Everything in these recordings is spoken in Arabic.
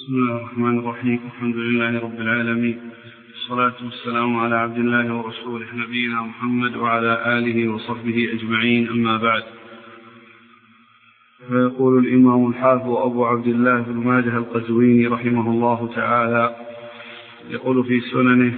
بسم الله الرحمن الرحيم. الحمد لله رب العالمين، والصلاة والسلام على عبد الله ورسوله نبينا محمد وعلى آله وصحبه أجمعين، أما بعد. فيقول الإمام الحافظ أبو عبد الله بن ماجه القزويني رحمه الله تعالى، يقول في سننه: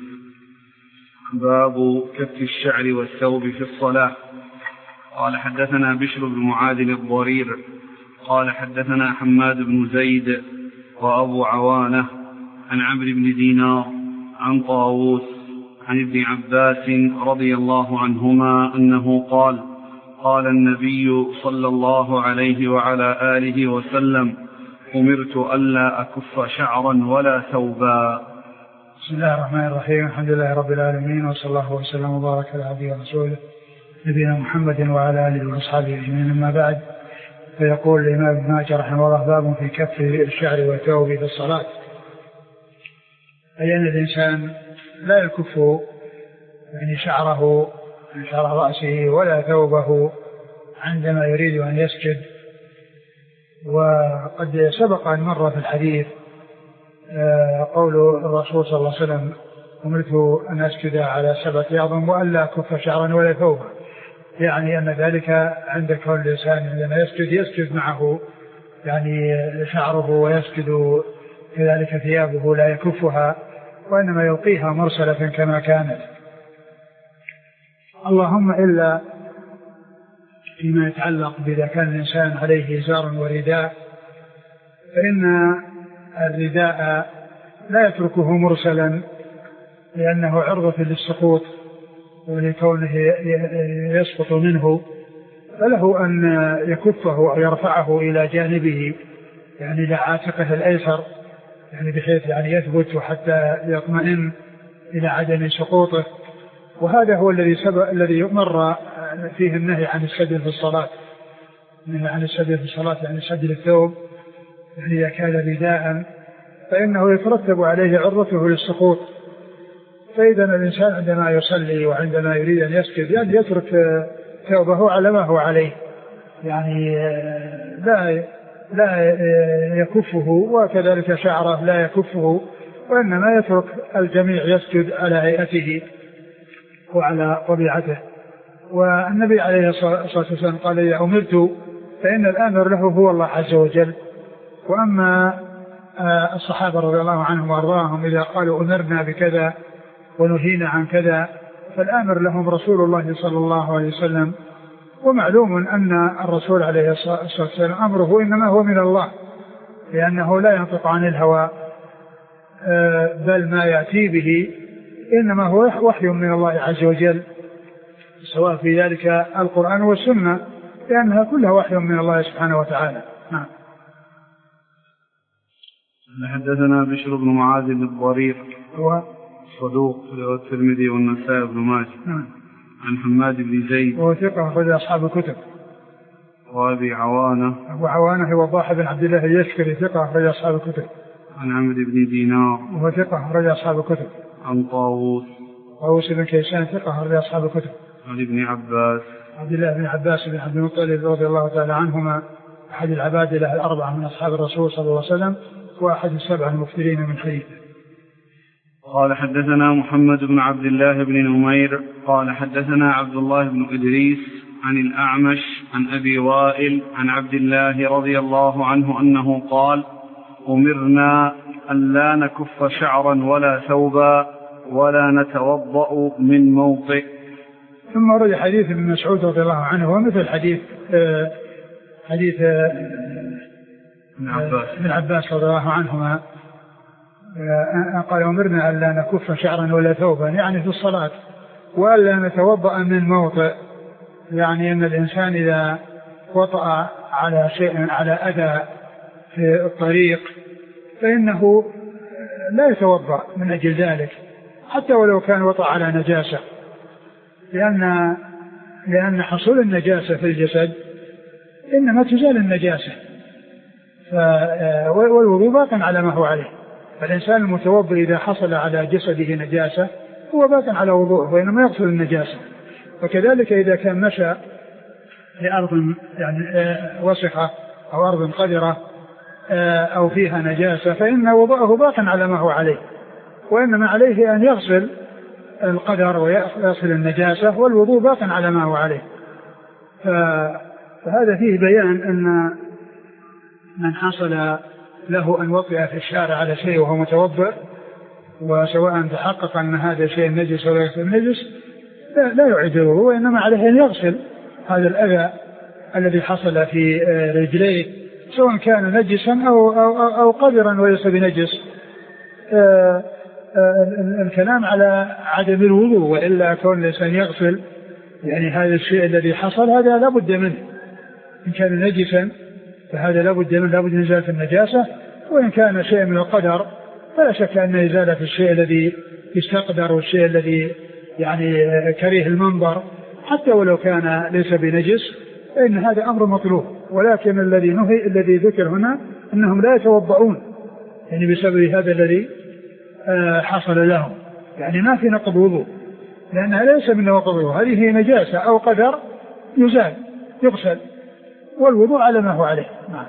باب كف الشعر والثوب في الصلاة. قال: حدثنا بشر بن معاذ الضرير قال: حدثنا حماد بن زيد وأبو عوانة عن عمرو بن دينار عن طاووس عن ابن عباس رضي الله عنهما أنه قال: قال النبي صلى الله عليه وعلى آله وسلم: أمرت ألا أكف شعرا ولا ثوبا. بسم الله الرحمن الرحيم. الحمد لله رب العالمين، وصلى الله وسلم وبارك على عبده ورسوله نبينا محمد وعلى آله وأصحابه أجمعين، أما بعد. فيقول الإمام ابن ماجه رحمه الله: باب في كف الشعر والثوب في الصلاة. أي أن الإنسان لا يكف يعني شعره من شعر رأسه ولا ثوبه عندما يريد أن يسجد. وقد سبق أن مر في الحديث قول الرسول صلى الله عليه وسلم: أمرت أن أسجد على 7 أعظم وألا أكف شعرا ولا ثوبا، يعني أن ذلك عند كل الإنسان عندما يسجد معه يعني شعره، ويسجد كذلك ثيابه لا يكفها، وإنما يلقيها مرسلة كما كانت، اللهم إلا فيما يتعلق بإذا كان الإنسان عليه إزار ورداء، فإن الرداء لا يتركه مرسلا لأنه عرضة للسقوط ولكونه يسقط منه، فله أن يكفه أو يرفعه إلى جانبه، يعني إلى عاتقه الأيسر، يعني بحيث يعني يثبت حتى يطمئن إلى عدم سقوطه. وهذا هو الذي مر فيه النهي عن السدل في الصلاة، النهي عن السدل في الصلاة يعني سدل الثوب، يعني إذا كان رداء فإنه يترتب عليه عرضته للسقوط. فإذا الإنسان عندما يصلي وعندما يريد أن يسجد يعني يترك ثوبه على ما هو عليه، يعني لا يكفه، وكذلك شعره لا يكفه، وإنما يترك الجميع يسجد على هيئته وعلى طبيعته. والنبي عليه الصلاة والسلام قال: إذا أمرت فإن الآمر له هو الله عز وجل. وأما الصحابة رضي الله عنهم وأرضاهم إذا قالوا أمرنا بكذا ونهينا عن كذا، فالآمر لهم رسول الله صلى الله عليه وسلم. ومعلوم أن الرسول عليه الصلاة والسلام أمره إنما هو من الله، لأنه لا ينطق عن الهوى، بل ما يأتي به إنما هو وحي من الله عز وجل، سواء في ذلك القرآن والسنة، لأنها كلها وحي من الله سبحانه وتعالى. نعم. حدثنا بشر بن معاذ الضرير هو صدوق له الترمذي والنسائي بن ماجه. عن حماد بن زيد وهو ثقة أخرج أصحاب الكتب. وأبي عوانة أبو عوانة هو وضاح بن عبد الله اليشكري ثقة أخرج أصحاب الكتب. عن عمرو بن دينار وهو ثقة أخرج أصحاب الكتب. عن طاووس بن كيسان ثقة أخرج أصحاب الكتب. عن ابن عباس عبد الله بن عباس بن عبد المطلب رضي الله تعالى عنهما، أحد العبادلة الأربعة من أصحاب الرسول صلى الله عليه وسلم، وأحد ال7 المكثرين من حديثه. قال: حدثنا محمد بن عبد الله بن نمير قال: حدثنا عبد الله بن إدريس عن الأعمش عن أبي وائل عن عبد الله رضي الله عنه أنه قال: أمرنا أن لا نكف شعرا ولا ثوبا ولا نتوضأ من موطئ. ثم ورد حديث ابن مسعود رضي الله عنه ومثل حديث ابن عباس رضي الله عنهما، قال: أمرنا أن لا نكف شعرا ولا ثوبا، يعني في الصلاة، وألا نتوضأ من موطئ، يعني أن الإنسان إذا وطأ على شيء على أذى في الطريق فإنه لا يتوضأ من أجل ذلك، حتى ولو كان وطأ على نجاسة، لأن حصول النجاسة في الجسد إنما تزال النجاسة، والوضوء باق على ما هو عليه. فالإنسان المتوضئ إذا حصل على جسده نجاسة هو باق على وضوءه، وإنما يغسل النجاسة. وكذلك إذا كان مشى لأرض يعني وسخة أو أرض قذرة أو فيها نجاسة فإن وضوءه باق على ما هو عليه، وإنما عليه أن يغسل القدر ويغسل النجاسة، والوضوء باق على ما هو عليه. فهذا فيه بيان أن من حصل له أن وطئ في الشارع على شيء وهو متوضئ، وسواء تحقق أن هذا شيء نجس ولا يغسل النجس لا يعيد الوضوء، وإنما عليه أن يغسل هذا الأذى الذي حصل في رجليه، سواء كان نجسا أو قذرا وليس بنجس. الكلام على عدم الوضوء، وإلا كون الإنسان يغسل يعني هذا الشيء الذي حصل هذا لا بد منه، إن كان نجسا فهذا لا بد منه، لا بد من إزالة النجاسة، وإن كان شيء من القدر فلا شك أن إزالة الشيء الذي يستقدر والشيء الذي يعني كريه المنظر حتى ولو كان ليس بنجس فإن هذا أمر مطلوب. ولكن الذي ذكر هنا أنهم لا يتوضؤون يعني بسبب هذا الذي حصل لهم، يعني ما في نقض وضوء، لأنها ليس من نقض وضوء، هذه نجاسة أو قدر يزال يغسل، والوضوء على ما هو عليه. نعم.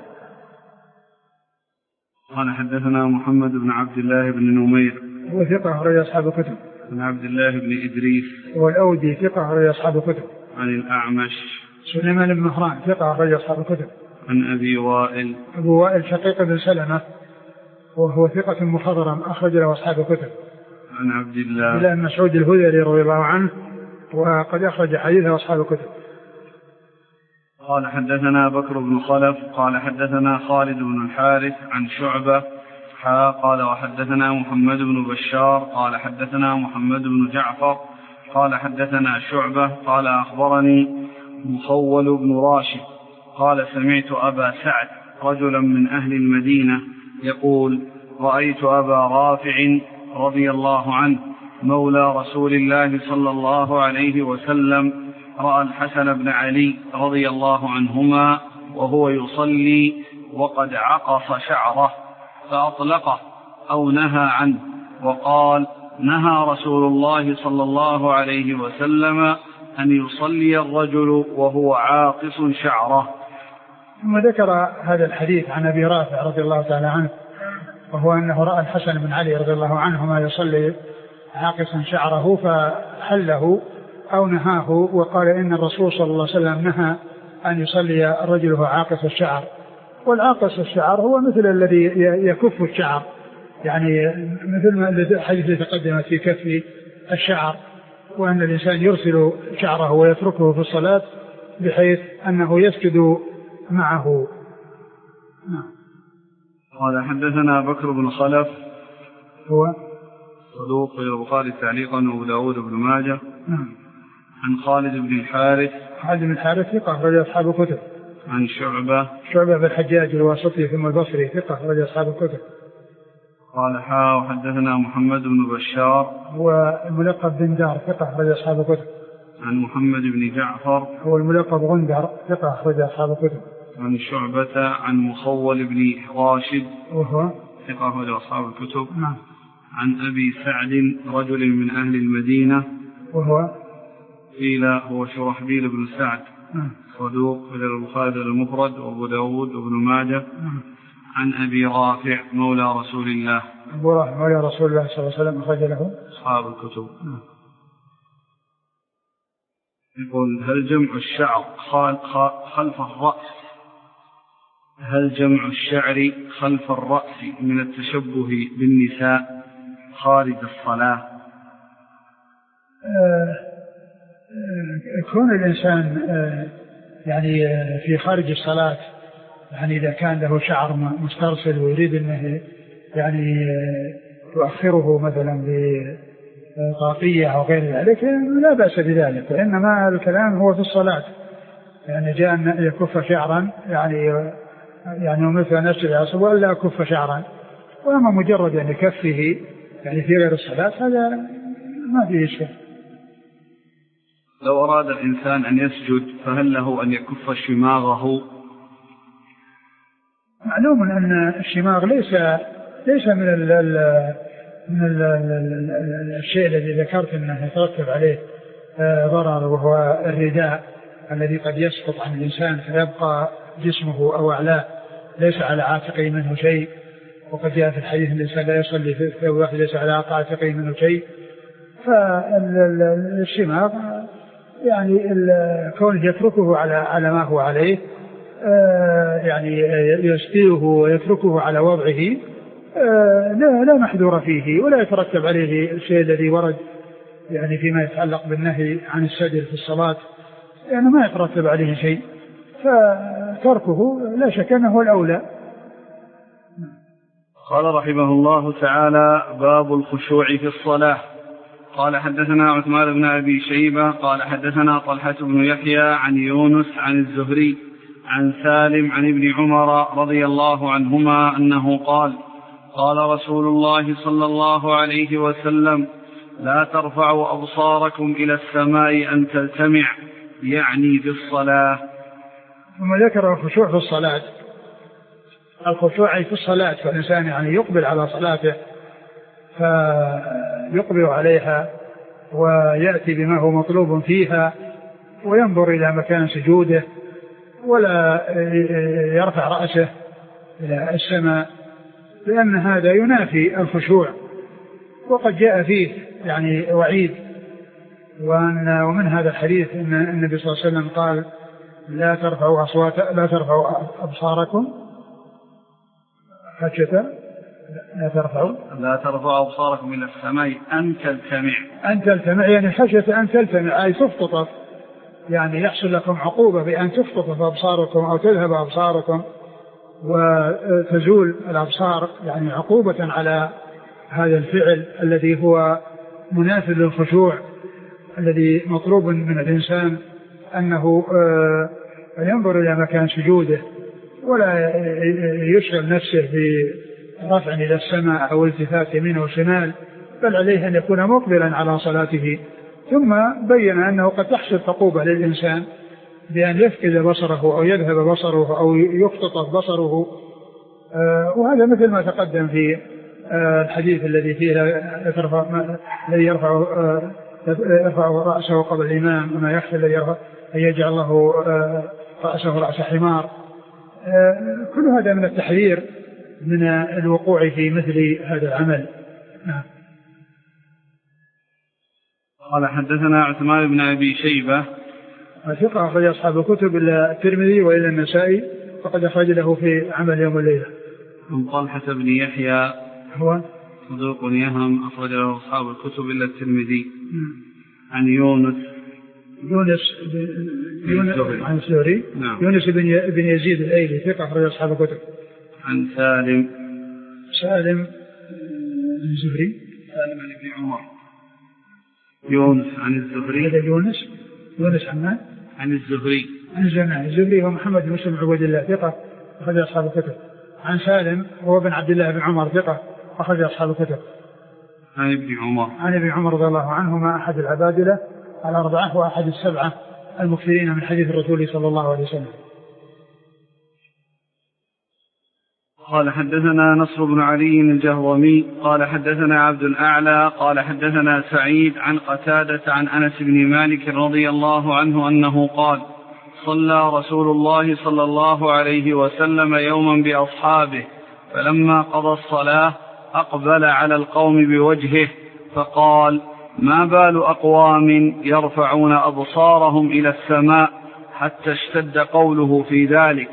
قال حدثنا محمد بن عبد الله بن نمير هو ثقة أخرج أصحاب الكتب. عن عبد الله بن إدريس والأودي ثقة أخرج أصحاب الكتب. عن الأعمش سليمان بن مهران ثقة أخرج أصحاب الكتب. عن أبي وائل أبو وائل شقيق بن سلمة وهو ثقة مخضرم أخرج له أصحاب الكتب. عن عبد الله بن مسعود الهذلي رضي الله عنه وقد أخرج حديثه أصحاب الكتب. قال حدثنا بكر بن خلف قال حدثنا خالد بن الحارث عن شعبة قال وحدثنا محمد بن بشار قال حدثنا محمد بن جعفر قال حدثنا شعبة قال أخبرني مخول بن راشد قال سمعت أبا سعد رجلا من أهل المدينة يقول رأيت أبا رافع رضي الله عنه مولى رسول الله صلى الله عليه وسلم رأى الحسن بن علي رضي الله عنهما وهو يصلي وقد عقص شعره فأطلقه أو نهى عنه، وقال نهى رسول الله صلى الله عليه وسلم أن يصلي الرجل وهو عاقص شعره. ثم ذكر هذا الحديث عن أبي رافع رضي الله تعالى عنه وهو أنه رأى الحسن بن علي رضي الله عنهما يصلي عاقصا شعره فحله أو نهاه، وقال إن الرسول صلى الله عليه وسلم نهى أن يصلي الرجل وهو عاقص الشعر. والعاقص الشعر هو مثل الذي يكف الشعر، يعني مثل ما الحديث تقدمت في كف الشعر، وأن الإنسان يرسل شعره ويتركه في الصلاة بحيث أنه يسجد معه. قال حدثنا بكر بن خلف هو صدوق البخاري تعليقا وأبو داود بن ماجه. عن خالد بن الحارث خالد بن الحارث ثقة أخرج أصحاب الكتب. عن شعبة بن الحجاج الواسطي ثم البصري ثقة أخرج أصحاب الكتب. قال وحدثنا محمد بن بشار هو الملقب بن دار ثقة أخرج أصحاب الكتب. عن محمد بن جعفر هو الملقب غندر ثقة أخرج أصحاب الكتب. عن شعبة عن مخول بن راشد وهو ثقة أخرج أصحاب الكتب. نعم. عن أبي سعد رجل من أهل المدينة وهو قيل هو شرحبيل بن سعد صدوق إلى البخاري المفرد وأبو داود وابن ماجه. عن أبي رافع مولى رسول الله أبو رافع مولى رسول الله صلى الله عليه وسلم أخرج له أصحاب الكتب. يقول هل جمع الشعر خلف الرأس هل جمع الشعر خلف الرأس من التشبه بالنساء خارج الصلاة؟ كون الإنسان يعني في خارج الصلاة، يعني إذا كان له شعر مسترسل ويريد أنه يعني يؤخره مثلا بطاقية أو غير ذلك لا بأس بذلك، إنما الكلام هو في الصلاة، يعني جاء أن يكف شعرا يعني مثل أن يسجد عصب ولا يكف شعرا، وأما مجرد أن يكفه يعني في غير الصلاة هذا ما فيه شيء. لو أراد الإنسان أن يسجد فهل له أن يكف شماغه؟ معلوم أن الشماغ ليس من الشيء الذي ذكرت أنه يترتب عليه ضرر، وهو الرداء الذي قد يسقط عن الإنسان فيبقى جسمه أو أعلاه ليس على عاتقه منه شيء، وقد جاء في الحديث الإنسان لا يصلي في ثوب واحد ليس على عاتقه منه شيء. فالشماغ يعني كونه يتركه على ما هو عليه، يعني يسقيه ويتركه على وضعه، لا محذور فيه، ولا يترتب عليه الشيء الذي ورد يعني فيما يتعلق بالنهي عن السجل في الصلاة، يعني ما يترتب عليه شيء، فتركه لا شك أنه هو الأولى. قال رحمه الله تعالى: باب الخشوع في الصلاة. قال حدثنا عثمان بن أبي شيبة قال حدثنا طلحة بن يحيى عن يونس عن الزهري عن سالم عن ابن عمر رضي الله عنهما أنه قال: قال رسول الله صلى الله عليه وسلم: لا ترفعوا أبصاركم إلى السماء أن تلتمع، يعني في الصلاة. ثم ذكر الخشوع في الصلاة. الخشوع في الصلاة، فالإنسان يعني يقبل على صلاته فيقبل عليها ويأتي بما هو مطلوب فيها، وينظر إلى مكان سجوده، ولا يرفع رأسه إلى السماء، لأن هذا ينافي الخشوع، وقد جاء فيه يعني وعيد. ومن هذا الحديث أن النبي صلى الله عليه وسلم قال: لا ترفعوا أبصاركم خشية لا ترفعوا أبصاركم إلى السماء أن تلتمع، يعني خشية أن تلتمع، أي تفتطف، يعني يحصل لكم عقوبة بأن تفتطف أبصاركم أو تذهب أبصاركم وتزول الأبصار، يعني عقوبة على هذا الفعل الذي هو منافذ للخشوع، الذي مطلوب من الإنسان أنه ينظر إلى مكان سجوده، ولا يشغل نفسه برفع إلى السماء أو التفات يمين وشمال، بل عليه أن يكون مقبلا على صلاته. ثم بين أنه قد تحصل عقوبة للإنسان بأن يفقد بصره أو يذهب بصره أو يختطف بصره، وهذا مثل ما تقدم في الحديث الذي فيه الذي يرفع رأسه قبل الإمام، وما يخشى الذي أن يجعل له رأسه رأس حمار. كل هذا من التحذير من الوقوع في مثل هذا العمل. قال حدثنا عثمان بن أبي شيبة ثقة أخرج أصحاب الكتب إلا الترمذي وإلا النسائي، فقد أخرج له في عمل يوم الليلة. من طلحة بن يحيى هو صدوق يهم، أخرج له أصحاب الكتب إلا الترمذي. عن يونس عن الزهري. نعم. يونس بن يزيد الأيلي ثقة أخرج أصحاب الكتب. عن سالم بن زهري، سالم عن ابن عمر. يونس عن الزهري. هذا يونس عن الزهري ومحمد بن مسلم عبد الله ثقة أخرج أصحاب الكتب. عن سالم هو بن عبد الله بن عمر ثقة أخرج أصحاب الكتب. عن ابن عمر رضي الله عنهما أحد العبادلة الأربعة وأحد السبعة المكثرين من حديث الرسول صلى الله عليه وسلم. قال حدثنا نصر بن علي الجهضمي قال حدثنا عبد الأعلى قال حدثنا سعيد عن قتادة عن أنس بن مالك رضي الله عنه أنه قال: صلى رسول الله صلى الله عليه وسلم يوما بأصحابه، فلما قضى الصلاة أقبل على القوم بوجهه فقال: ما بال أقوام يرفعون أبصارهم إلى السماء حتى اشتد قوله في ذلك،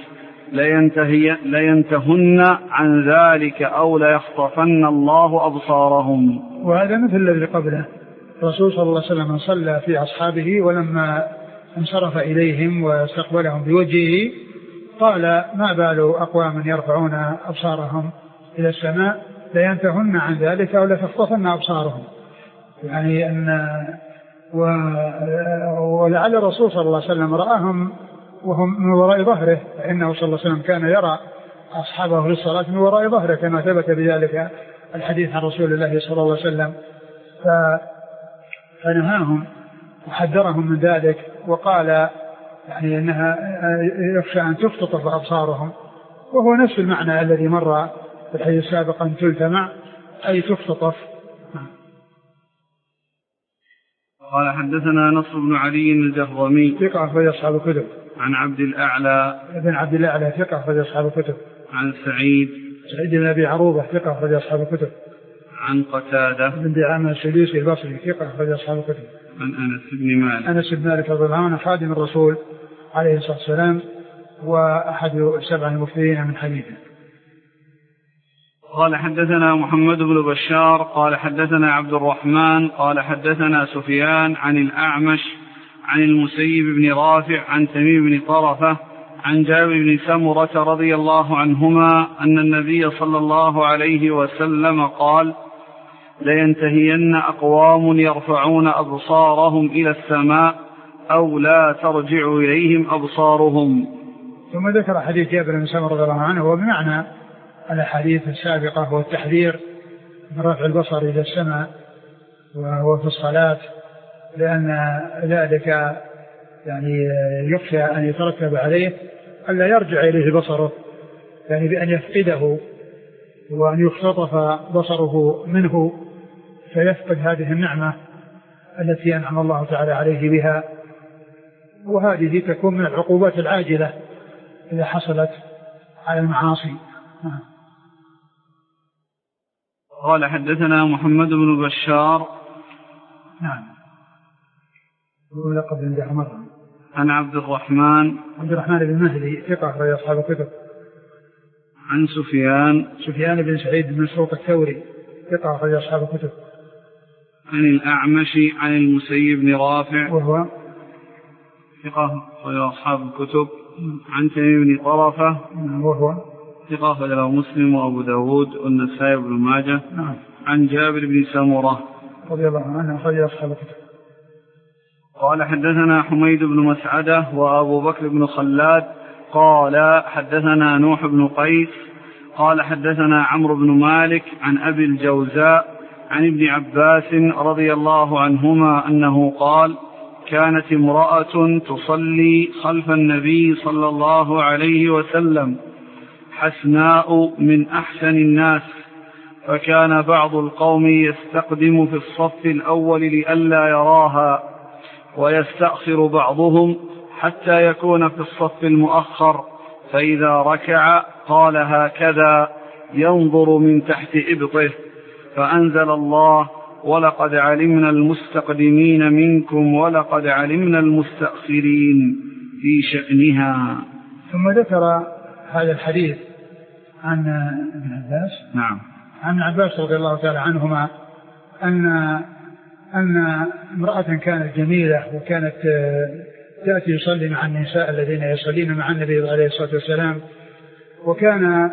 لينتهن عن ذلك أو ليخطفن الله أبصارهم. وهذا مثل الذي قبله. الرسول صلى الله عليه وسلم صلى في أصحابه، ولما انصرف إليهم واستقبلهم بوجهه قال: ما بال أقوام يرفعون أبصارهم إلى السماء لينتهن عن ذلك أو لتخطفن أبصارهم. يعني ولعل الرسول صلى الله عليه وسلم رآهم وهم من وراء ظهره، فإنه صلى الله عليه وسلم كان يرى أصحابه في الصلاة من وراء ظهره كما ثبت بذلك الحديث عن رسول الله صلى الله عليه وسلم، فنهاهم وحذرهم من ذلك، وقال يعني أنها يخشى أن تختطف أبصارهم، وهو نفس المعنى الذي مر في الحديث السابق، أن تلتمع أي تختطف. قال حدثنا نصر بن علي الجهضمي ثقة أخرج أصحاب الكتب. عن عبد الأعلى ابن عبد الأعلى ثقة أخرج أصحاب الكتب. عن سعيد بن أبي عروبة ثقة أخرج أصحاب الكتب. عن قتادة بن دعامة السدوسي البصري ثقة أخرج أصحاب الكتب. عن أنس بن مالك. أنس بن مالك رضي الله عنه خادم الرسول عليه الصلاة والسلام وأحد السبع المكثرين من حديثه. قال حدثنا محمد بن بشار قال حدثنا عبد الرحمن قال حدثنا سفيان عن الأعمش عن المسيب بن رافع عن تميم بن طرفة عن جابر بن سمرة رضي الله عنهما أن النبي صلى الله عليه وسلم قال: لينتهين أقوام يرفعون أبصارهم إلى السماء أو لا ترجع إليهم أبصارهم. ثم ذكر حديث جابر بن سمرة رضي الله عنه وبمعنى الحديث السابقة هو التحذير من رفع البصر إلى السماء وهو في الصلاة، لأن ذلك يعني يخشى أن يترتب عليه ألا يرجع إليه بصره، يعني بأن يفقده وأن يختطف بصره منه فيفقد هذه النعمة التي أنعم الله تعالى عليه بها، وهذه تكون من العقوبات العاجلة إذا حصلت على المعاصي. قال حدثنا محمد بن بشار نعم ولقب بن دحمر عن عبد الرحمن بن مهدي ثقة أخرج أصحاب الكتب. عن سفيان بن سعيد بن مسروق الثوري ثقة أخرج أصحاب الكتب. عن الأعمش عن المسيب بن رافع وهو ثقة أخرج أصحاب الكتب. عن تميم بن طرفة وهو ثقة أخرج مسلم وأبو داود والنسائي بن ماجه. عن جابر بن سمرة رضي الله عنه أخرج أصحاب الكتب. قال حدثنا حميد بن مسعدة وأبو بكر بن خلاد قال حدثنا نوح بن قيس قال حدثنا عمرو بن مالك عن أبي الجوزاء عن ابن عباس رضي الله عنهما أنه قال: كانت امرأة تصلي خلف النبي صلى الله عليه وسلم حسناء من أحسن الناس، فكان بعض القوم يستقدم في الصف الأول لئلا يراها، ويستأخر بعضهم حتى يكون في الصف المؤخر، فإذا ركع قال هكذا ينظر من تحت إبطه، فأنزل الله: ولقد علمنا المستقدمين منكم ولقد علمنا المستأخرين في شأنها. ثم ذكر هذا الحديث عن ابن عباس عن عباس رضي الله تعالى عنهما أن امرأة كانت جميلة وكانت تأتي يصلي مع النساء الذين يصلين مع النبي عليه الصلاة والسلام، وكان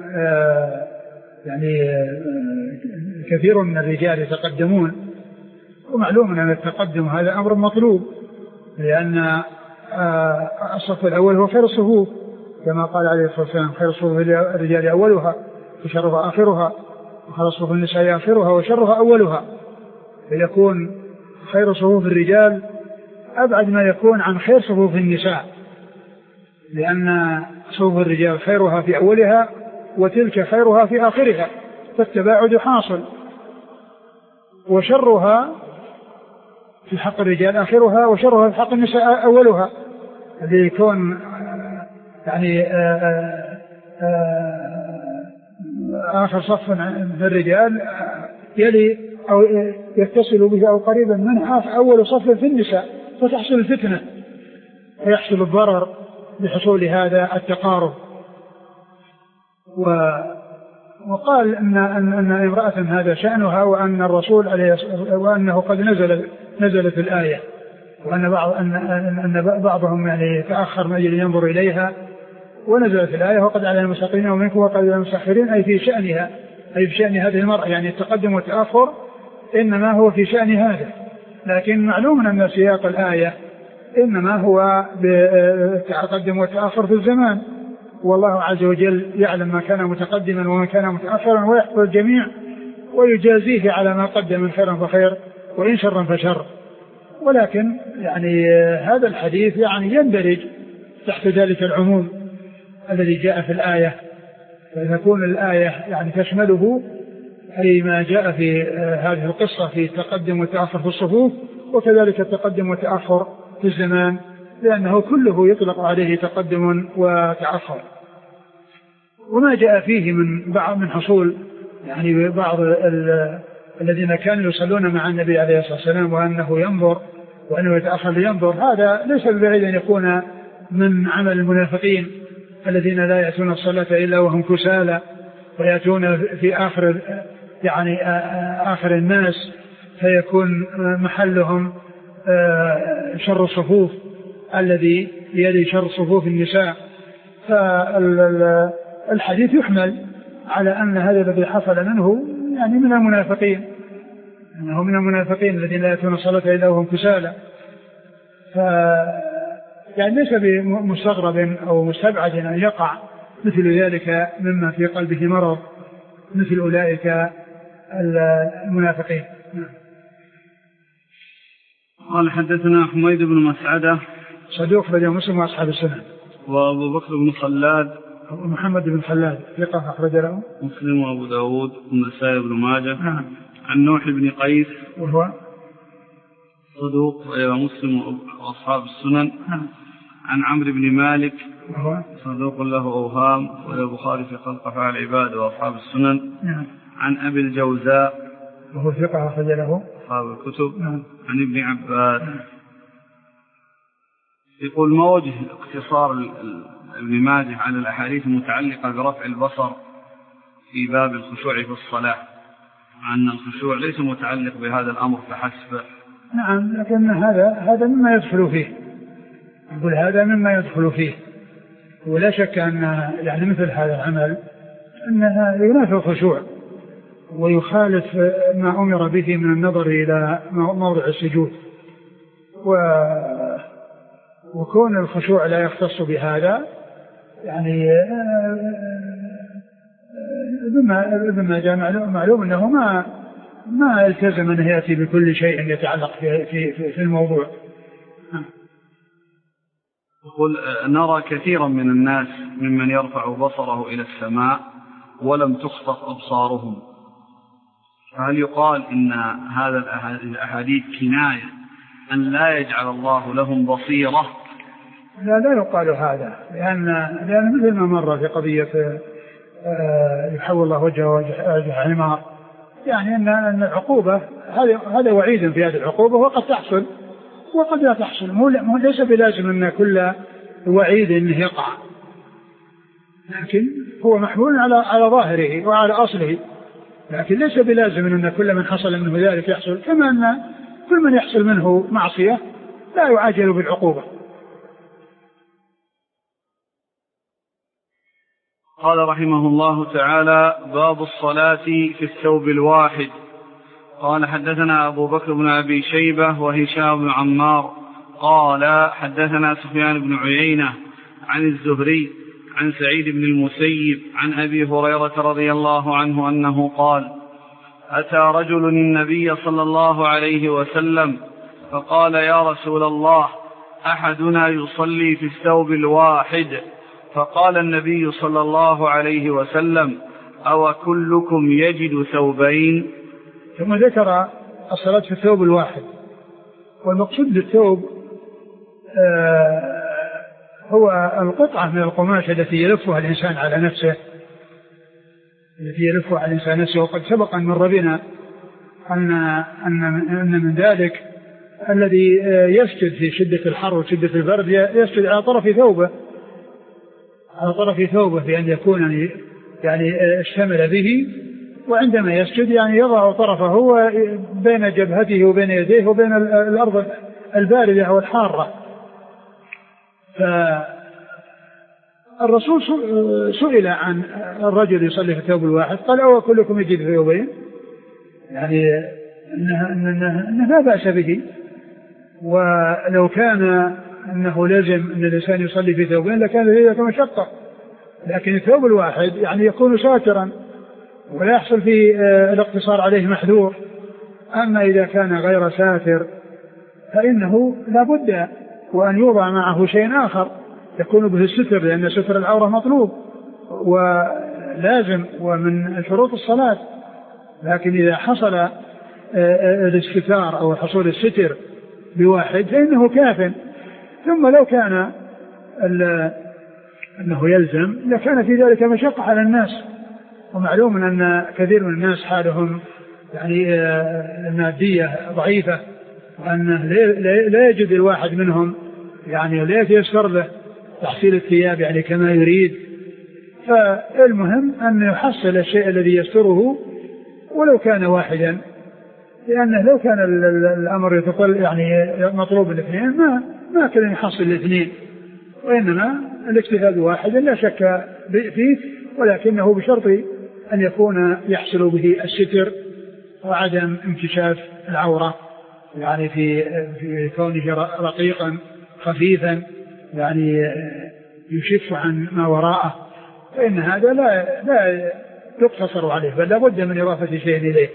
يعني كثير من الرجال يتقدمون، ومعلوم أن التقدم هذا أمر مطلوب، لأن الصف الأول هو خير الصفوف كما قال عليه الصلاة والسلام: خير صفوف الرجال أولها وشرها آخرها، وخير صفوف النساء آخرها وشرها أولها، فيكون خير صفوف الرجال أبعد ما يكون عن خير صفوف النساء، لأن صفوف الرجال خيرها في أولها وتلك خيرها في آخرها، فالتباعد حاصل، وشرها في حق الرجال آخرها وشرها في حق النساء أولها، الذي يكون يعني آخر صف في الرجال يلي أو يتصل به أو قريبا منه أول صف في النساء، فتحصل الفتنة ويحصل الضرر بحصول هذا التقارب. وقال أن امرأة هذا شأنها، وأن الرسول عليه وأنه قد نزلت الآية، وأن بعضهم يعني تأخر من أجل ينظر إليها، ونزلت الآية: وقد على المستقيمين ومنكم وقد على المستأخرين، أي في شأنها، أي في شأن هذه المرأة، يعني التقدم والتأخر إنما هو في شأن هذا، لكن معلوم أن سياق الآية إنما هو بالتقدم والتأخر في الزمان، والله عز وجل يعلم ما كان متقدما وما كان متأخرا، ويحفظ الجميع ويجازيه على ما قدم من خير فخير وإن شرا فشر. ولكن يعني هذا الحديث يعني يندرج تحت ذلك العموم الذي جاء في الآية، فتكون الآية يعني تشمله أي ما جاء في هذه القصة في التقدم والتأخر في الصفوف، وكذلك التقدم والتأخر في الزمان، لأنه كله يطلق عليه تقدم وتأخر. وما جاء فيه من حصول يعني بعض الذين كانوا يصلون مع النبي عليه الصلاة والسلام وأنه ينظر وأنه يتأخر لينظر، هذا ليس ببعيد أن يكون من عمل المنافقين الذين لا يأتون الصلاة إلا وهم كسالى ويأتون في آخر الناس، فيكون محلهم شر الصفوف الذي يلي شر صفوف النساء. فالحديث يحمل على أن هذا الذي حصل منه يعني من المنافقين، أنه من المنافقين الذين لا يأتون الصلاة إلا وهم كسالى. يعني ليس بمستغرب أو مستبعد أن يقع مثل ذلك مما في قلبه مرض مثل أولئك المنافقين. قال حدثنا حميد بن مسعدة صدوق رجل مسلم وأصحاب السنن. وأبو بكر بن خلاد محمد بن خلاد ثقة أخرج له مسلم وأبو داود والنسائي بن ماجه. عن نوح بن قيس وهو صدوق غير مسلم وأصحاب السنن. عن عمرو بن مالك وهو صدوق له أوهام والبخاري في خلق أفعال العباد وأصحاب السنن. عن أبي الجوزاء وهو ثقة أخرج له أصحاب الكتب. عن ابن عباس. يقول ما وجه اقتصار ابن ماجه على الأحاديث المتعلقة برفع البصر في باب الخشوع في الصلاة، مع أن الخشوع ليس متعلق بهذا الأمر فحسب؟ نعم، لكن هذا مما يدخل فيه، يقول هذا مما يدخل فيه، ولا شك أن يعني مثل هذا العمل أنها ينافي الخشوع ويخالف ما أمر به من النظر إلى موضع السجود، وكون الخشوع لا يختص بهذا يعني بما جاء معلوم أنه ما التزم أن يأتي بكل شيء يتعلق في الموضوع. يقول نرى كثيرا من الناس ممن يرفع بصره إلى السماء ولم تخطف أبصارهم، فهل يقال إن هذا الأحاديث كناية أن لا يجعل الله لهم بصيرة؟ لا يقال هذا، لأن مثل ما مر في قضية يحول الله وجهه وجه حمار، يعني أن العقوبة هذا وعيد في هذه العقوبة وقد تحصل وقد لا تحصل، ليس بلازم أن كل وعيد إنه يقع، لكن هو محمول على ظاهره وعلى أصله، لكن ليس بلازم أن كل من حصل منه ذلك يحصل، كما أن كل من يحصل منه معصية لا يعاجل بالعقوبة. قال رحمه الله تعالى: باب الصلاة في الثوب الواحد. قال حدثنا أبو بكر بن أبي شيبة وهشام بن عمار قال حدثنا سفيان بن عيينة عن الزهري عن سعيد بن المسيب عن أبي هريرة رضي الله عنه أنه قال: أتى رجل النبي صلى الله عليه وسلم فقال: يا رسول الله، أحدنا يصلي في الثوب الواحد. فقال النبي صلى الله عليه وسلم: أو كلكم يجد ثوبين؟ ثم ذكر الصلاة في الثوب الواحد، والمقصود بالثوب هو القطعة من القماش التي يلفها الإنسان على نفسه، وقد سبق أن مر بنا أن من ذلك الذي يسجد في شدة الحر وشدة البرد يسجد على طرف ثوبه بأن يكون يعني اشتمل به، وعندما يسجد يعني يضع طرفه بين جبهته وبين يديه وبين الأرض الباردة أو الحارة. فالرسول سئل عن الرجل يصلي في الثوب الواحد قال: أو كلكم يجد ثوبين؟ يعني أنه لا بأس به، ولو كان أنه لازم أن الإنسان يصلي في ثوبين لكان ذلك مشقة، لكن الثوب الواحد يعني يكون ساترا ولا يحصل في الاقتصار عليه محذور. أما إذا كان غير ساتر فإنه لا بد وأن يوضع معه شيء آخر يكون به الستر، لأن ستر العورة مطلوب ولازم ومن شروط الصلاة. لكن إذا حصل الاستتار أو حصول الستر بواحد فإنه كاف. ثم لو كان أنه يلزم إذا كان في ذلك مشقة على الناس. ومعلوم أن كثير من الناس حالهم يعني المادية ضعيفة، وأنه لا يجد الواحد منهم يعني لا يتيسر له تحصيل الثياب يعني كما يريد. فالمهم أن يحصل الشيء الذي يستره ولو كان واحدا، لأنه لو كان الأمر يتطلب يعني مطلوب الاثنين ما كان يحصل الاثنين، وإنما الاجتهاد بواحد لا شك فيه، ولكنه بشرط أن يكون يحصل به الستر وعدم انكشاف العورة، يعني في كونه رقيقا خفيفا يعني يشف عن ما وراءه، فإن هذا لا يقتصر عليه، بل لابد من إضافة شيء إليه.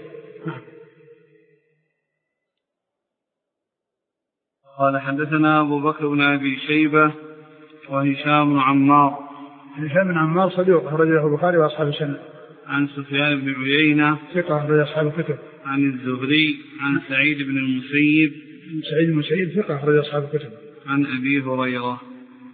قال حدثنا أبو بكر بن أبي شيبة وهشام بن عمار. هشام بن عمار صدوق أخرج له البخاري وأصحاب السنة. عن سفيان بن عيينة ثقة أخرج أصحاب الكتب. عن الزهري عن سعيد بن المسيب. سعيد بن المسيب ثقة أخرج أصحاب الكتب. عن أبي هريرة.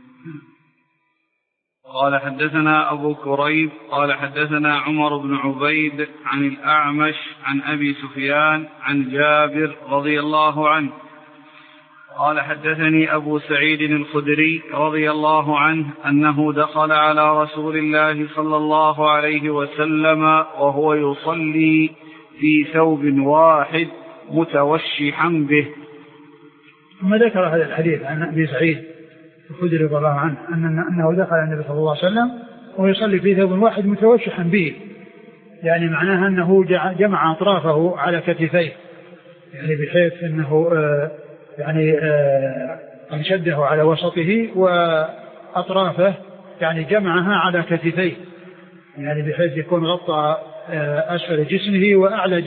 قال حدثنا أبو كريب قال حدثنا عمر بن عبيد عن الأعمش عن أبي سفيان عن جابر رضي الله عنه قال حدثني أبو سعيد الخدري رضي الله عنه أنه دخل على رسول الله صلى الله عليه وسلم وهو يصلي في ثوب واحد متوشحا به. ثم ذكر هذا الحديث عن أبي سعيد الخدري رضي الله عنه أنه دخل على النبي صلى الله عليه وسلم وهو يصلي في ثوب واحد متوشحا به، يعني معناها أنه جمع أطرافه على كتفيه، يعني بحيث أنه يعني انشده على وسطه وأطرافه يعني جمعها على كتفيه، يعني بحيث يكون غطى أسفل جسمه وأعلى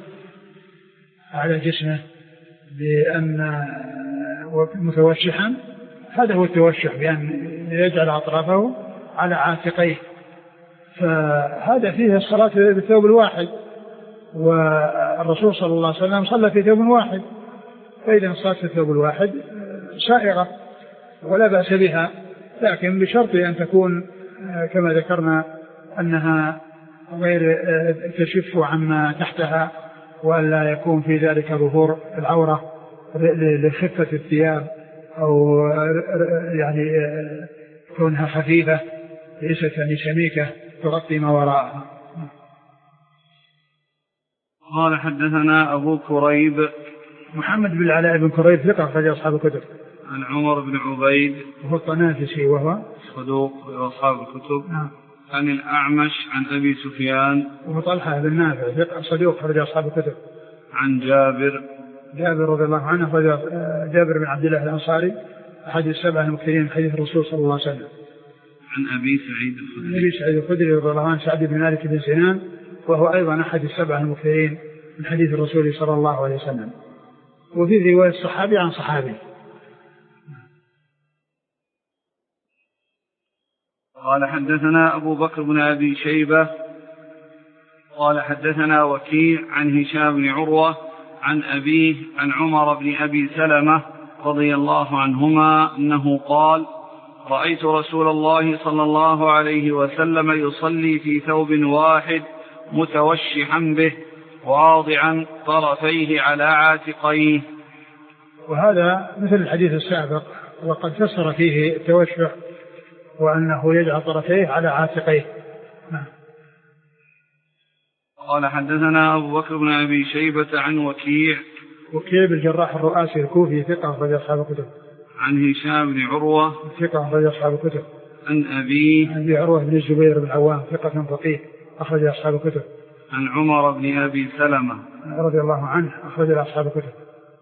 جسمه بأن متوشحا. هذا هو التوشح، بأن يجعل أطرافه على عاتقيه، فهذا فيه الصلاة بالثوب الواحد، والرسول صلى الله عليه وسلم صلى في ثوب واحد، فإذا الصلاة في الثوب الواحد سائغة ولا بأس بها، لكن بشرط أن تكون كما ذكرنا أنها غير تشف عما تحتها، ولا يكون في ذلك ظهور العورة لخفة الثياب أو يعني كونها خفيفة ليست يعني سميكة تغطي ما وراءها. قال حدثنا أبو كريب محمد بن العلاء بن كريب ثقة أخرج أصحاب الكتب. عن عمر بن عبيد وهو الطنافسي وهو صدوق أصحاب الكتب. نعم. عن الأعمش عن أبي سفيان وهو طلحة بن نافع ثقة صدوق أخرج أصحاب الكتب. عن جابر رضي الله عنه جابر بن عبد الله الأنصاري أحد السبعة المكثرين من حديث الرسول صلى الله عليه وسلم. عن أبي سعيد الخدري رضي الله عنه سعد بن مالك بن سنان، وهو أيضا أحد السبعة المكثرين من حديث الرسول صلى الله عليه وسلم، وفي رواية الصحابي عن صحابي. قال حدثنا أبو بكر بن أبي شيبة قال حدثنا وكيع عن هشام بن عروة عن أبيه عن عمر بن أبي سلمة رضي الله عنهما أنه قال رأيت رسول الله صلى الله عليه وسلم يصلي في ثوب واحد متوشحا به واضعا طرفيه على عاتقيه. وهذا مثل الحديث السابق، وقد فسر فيه التوشح وأنه يجعل طرفيه على عاتقيه. قال حدثنا أبو بكر بن أبي شيبة عن وكيع بالجراح الرؤاسي الكوفي ثقة أخرج أصحاب الكتب. عن هشام بن عروة ثقة أخرج أصحاب الكتب. عن أبي عروة بن الزبير بن العوام ثقة فقيه أخرج أصحاب الكتب. عن عمر بن أبي سلمة رضي الله عنه أخرج أصحاب الكتب.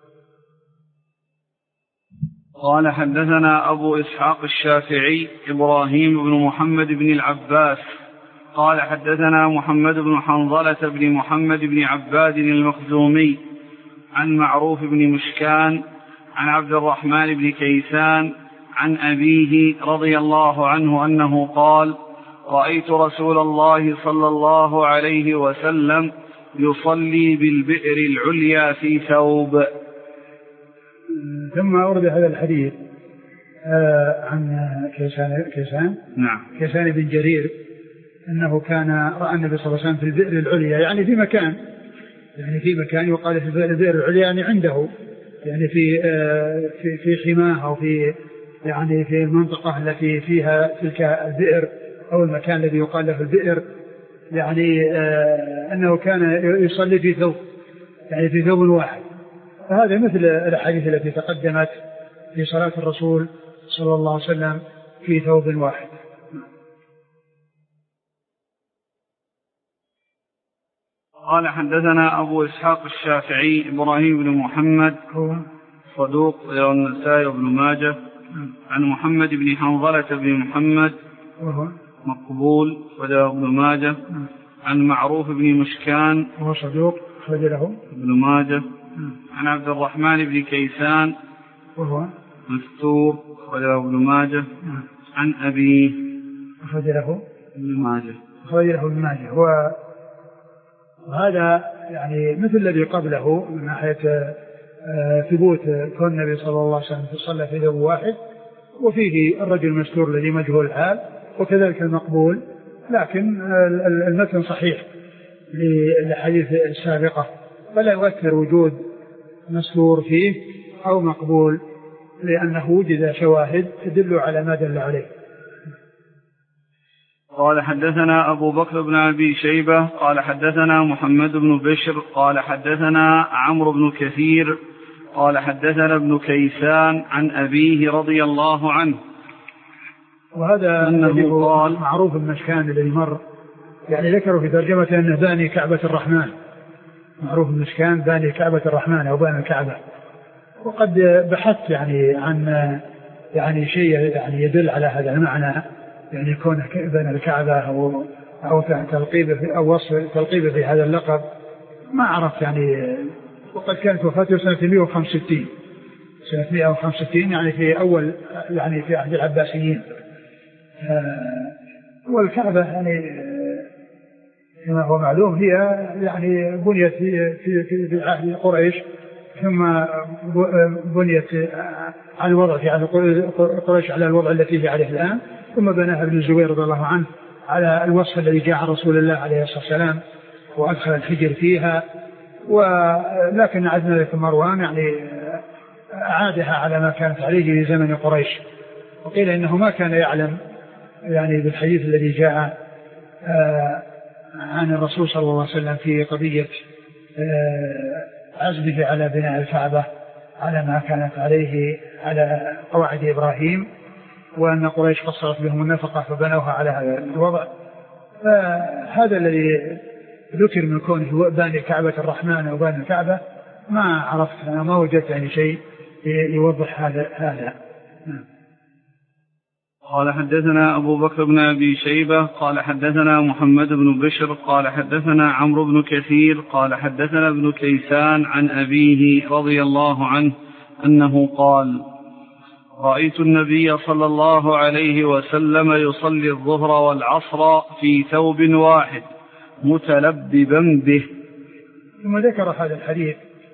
قال حدثنا أبو إسحاق الشافعي إبراهيم بن محمد بن العباس قال حدثنا محمد بن حنظلة بن محمد بن عباد المخزومي عن معروف بن مشكان عن عبد الرحمن بن كيسان عن أبيه رضي الله عنه أنه قال رأيت رسول الله صلى الله عليه وسلم يصلي بالبئر العليا في ثوب. ثم أورد هذا الحديث عن كيسان نعم كيسان بن جرير أنه كان رأى النبي صلى الله عليه وسلم في البئر العليا، يعني في مكان يقال في البئر العليا، يعني عنده، يعني في حماه أو في يعني في المنطقة التي فيها تلك البئر أو المكان الذي يقال له البئر، يعني أنه كان يصلي في ثوب، يعني في ثوب واحد. فهذا مثل الأحاديث التي تقدمت في صلاة الرسول صلى الله عليه وسلم في ثوب واحد. قال حدثنا أبو إسحاق الشافعي إبراهيم بن محمد صدوق رواه النسائي وابن ماجه، عن محمد بن حنظلة بن محمد مقبول رواه ابن ماجه، عن معروف بن مشكان وهو صدوق له ابن ماجه، عن عبد الرحمن بن كيسان وهو مستور رواه ابن ماجه، عن أبيه له ابن ماجه. وهذا يعني مثل الذي قبله من ناحية ثبوت كون النبي صلى الله عليه وسلم صلى في ثوب واحد، وفيه الرجل المستور الذي مجهول الحال، وكذلك المقبول، لكن المتن صحيح للحديث السابقة، فلا يؤثر وجود مستور فيه أو مقبول، لأنه وجد شواهد تدل على ما دل عليه. قال حدثنا أبو بكر بن أبي شيبة قال حدثنا محمد بن بشر قال حدثنا عمرو بن كثير قال حدثنا ابن كيسان عن أبيه رضي الله عنه. وهذا أنه قال معروف المشكان الذي مر، يعني ذكروا في ترجمة أنه باني كعبة الرحمن، معروف المشكان باني كعبة الرحمن أو باني الكعبة. وقد بحثت يعني عن يعني شيء يعني يدل على هذا المعنى، يعني يكون بين الكعبة أو تلقيبه أو وصف تلقيبه في هذا اللقب، ما عرفت يعني. وقد كانت وفاته سنة 165 يعني في أول يعني في عهد العباسيين. والكعبة يعني كما هو معلوم هي يعني بنيت في عهد قريش، ثم بنيت على الوضع في عهد قريش على الوضع التي هي عليه الآن، ثم بناها ابن الزبير رضي الله عنه على الوصف الذي جاء عن رسول الله عليه الصلاة والسلام، وأدخل الحجر فيها. ولكن عدنا ذلك مروان يعني أعادها على ما كانت عليه في زمن قريش. وقيل إنه ما كان يعلم يعني بالحديث الذي جاء عن الرسول صلى الله عليه وسلم في قضية عزمه على بناء الكعبة على ما كانت عليه على قواعد إبراهيم، وأن قريش قصرت بهم النفقة فبنوها على هذا الوضع. فهذا الذي ذكر من كونه باني كعبة الرحمن أو باني الكعبة ما عرفت، أنا ما وجدت يعني شيء يوضح هذا. قال حدثنا أبو بكر بن أبي شيبة قال حدثنا محمد بن بشر قال حدثنا عمرو بن كثير قال حدثنا ابن كيسان عن أبيه رضي الله عنه أنه قال: رأيت النبي صلى الله عليه وسلم يصلي الظهر والعصر في ثوب واحد متلببا به. ثم ذكر هذا الحديث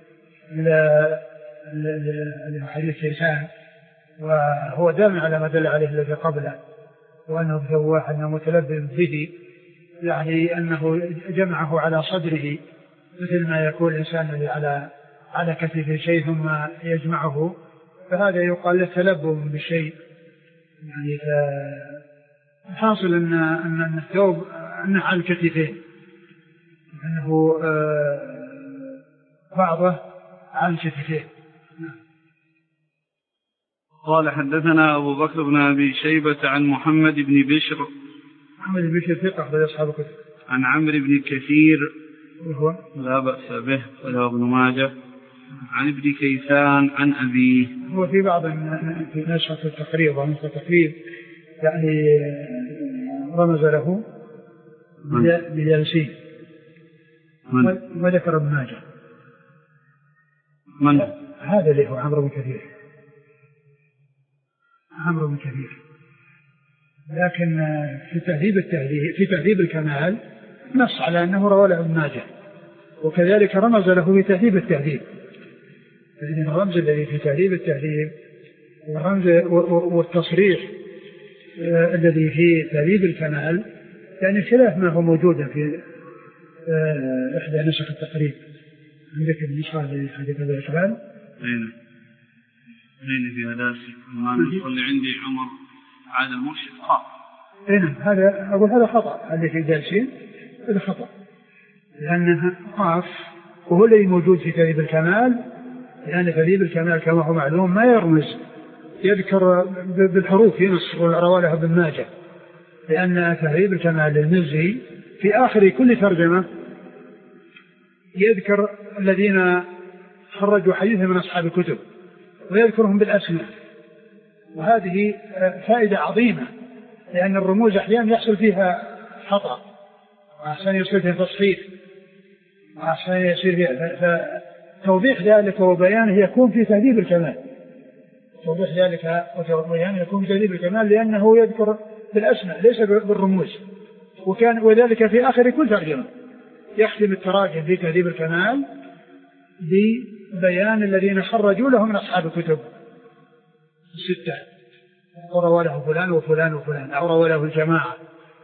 حديث كيسان، وهو دال على ما دل عليه الذي قبله، وأنه في ثوب واحد متلبب به، يعني أنه جمعه على صدره مثل ما يكون الإنسان على كتفه شيء ثم يجمعه، فهذا يقال له تلبب بالشيء. يعني حاصل أن الثوب أنه على الكتفين، أنه بعضه على الكتفين. قال حدثنا أبو بكر بن أبي شيبة عن محمد بن بشر. محمد بن بشر ثقة أخرج أصحاب الكتب. عن عمرو بن كثير وهو لا بأس به وله ابن ماجه. عن ابن كيسان عن أبيه. هو في بعض في نسخة التقريب ونسخة التقريب يعني رمز له بجالسين وذكر ابن ماجه. من هذا اللي هو عمرو بن كثير. لكن في تهذيب الكمال نص على أنه رواه ابن ماجه، وكذلك رمز له في تهذيب التهذيب. فإن الرمز الذي في تهذيب التهذيب والرمز والتصريح الذي في تهذيب الكمال يعني خلاف ما هو موجود في إحدى نسخ التقريب. عندك النسخة لحديث هذا الكلام؟ أين في هذا ما اللي عندي عمر عاد المرشد خاطئ. هذا أقول هذا خطأ، اللي في الدارسين هذا خطأ، لأنه قاف وهو الذي موجود في تهذيب الكمال، لأن تهذيب الكمال كما هو معلوم ما يرمز، يذكر بالحروف ينص ورواه ابن ماجه، لأن تهذيب الكمال للمزي في آخر كل ترجمة يذكر الذين خرجوا حديثا من أصحاب الكتب ويذكرهم بالأسماء، وهذه فائدة عظيمة، لأن الرموز أحيانا يحصل فيها خطأ وأحسن يصير فيها تصحيح وأحسن يصير فيها، فتوضيح ذلك وبيانه يكون في تهذيب الكمال، توضيح ذلك وبيانه يكون في تهذيب الكمال، لأنه يذكر بالأسماء ليس بالرموز، وذلك في آخر كل ترجمة يختم التراجم في تهذيب الكمال ببيان الذين خرجوا له من أصحاب الكتب الستة، وروى له فلان وفلان وفلان، أو روى له الجماعة.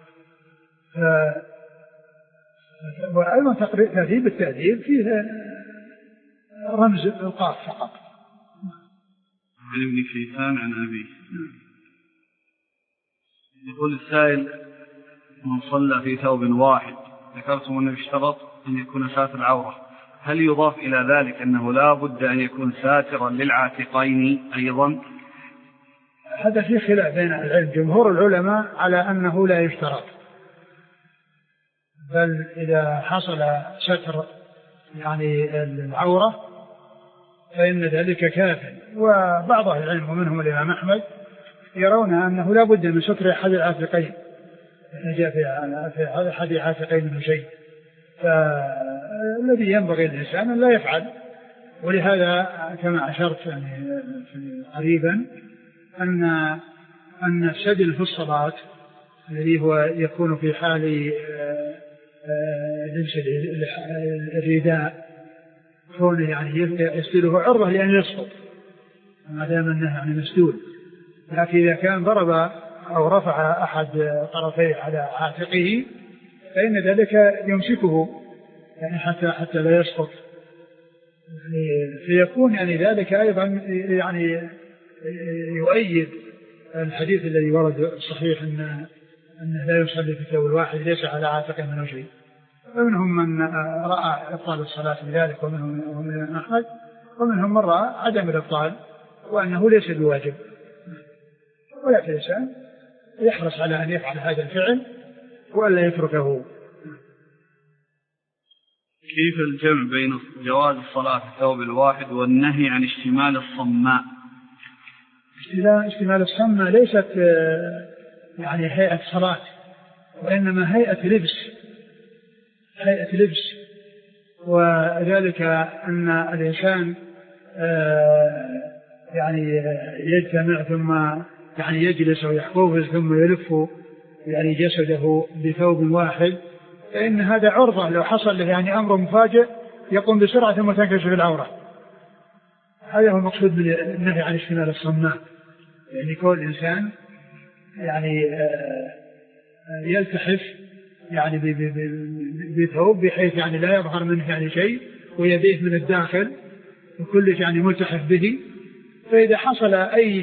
وأيضا تهذيب التهذيب فيه رمز القاف فقط. عن ابن كيسان عن أبيه. يقول السائل: من صلى في ثوب واحد، ذكرتم أنه يشترط أن يكون ساتر العورة، هل يضاف إلى ذلك أنه لا بد أن يكون ساترا للعاتقين أيضا؟ هذا في خلاف بين العلم، جمهور العلماء على أنه لا يشترط، بل إذا حصل ستر يعني العورة فإن ذلك كافٍ. وبعض أهل العلم ومنهم الإمام أحمد يرون أنه لا بد من ستر أحد العاتقين، جاء في أحد العاتقين منه شيء، فالذي ينبغي الإنسان أن لا يفعل. ولهذا كما أشرت يعني قريبا أن السدل في الصلاة الذي هو يكون في حال لبس الرداء كونه يعني يسدله عرضة لأن يسقط ما دام أنه يعني مسدول، لكن إذا كان ضرب أو رفع أحد طرفيه على عاتقه فإن ذلك يمسكه يعني حتى لا يسقط، يعني فيكون يعني ذلك أيضا يعني يؤيد الحديث الذي ورد الصحيح أنه لا يصلي في الثوب الواحد ليس على عاتقه منه شيء. ومنهم من رأى إبطال الصلاة بذلك، ومنهم من أحمد، ومنهم من رأى عدم الإبطال وأنه ليس بواجب. ولكن الإنسان يحرص على أن يفعل هذا الفعل وألا يتركه. كيف الجمع بين جواز الصلاة في الثوب الواحد والنهي عن اشتمال الصماء؟ اشتمال الصماء ليست يعني هيئة صلاة، وإنما هيئة لبس، وذلك أن الإنسان يعني يجتمع ثم يعني يجلس ويحفظ ثم يلف يعني جسده بثوب واحد، فإن هذا عرضة لو حصل له يعني أمر مفاجئ يقوم بسرعة ثم تنكشف العورة. هذا هو المقصود بالنهي عن اشتمال الصماء، يعني كل إنسان يعني يلتحف يعني بثوب بحيث يعني لا يظهر منه يعني شيء، ويديه من الداخل وكل يعني ملتحف به، فإذا حصل أي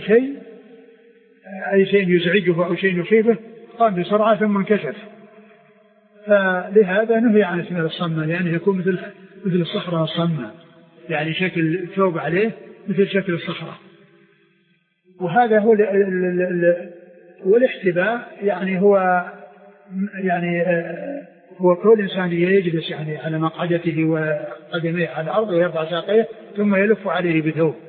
شيء يزعجه أو شيء يخيفه قام بسرعة ثم انكشف. فلهذا نهي عن اشتمال الصماء، لأنه يكون مثل الصخرة الصماء، يعني شكل الثوب عليه مثل شكل الصخرة. وهذا هو والاحتباء يعني هو كل إنسان يجلس يعني على مقعدته وقدميه على الأرض ويرفع ساقيه ثم يلف عليه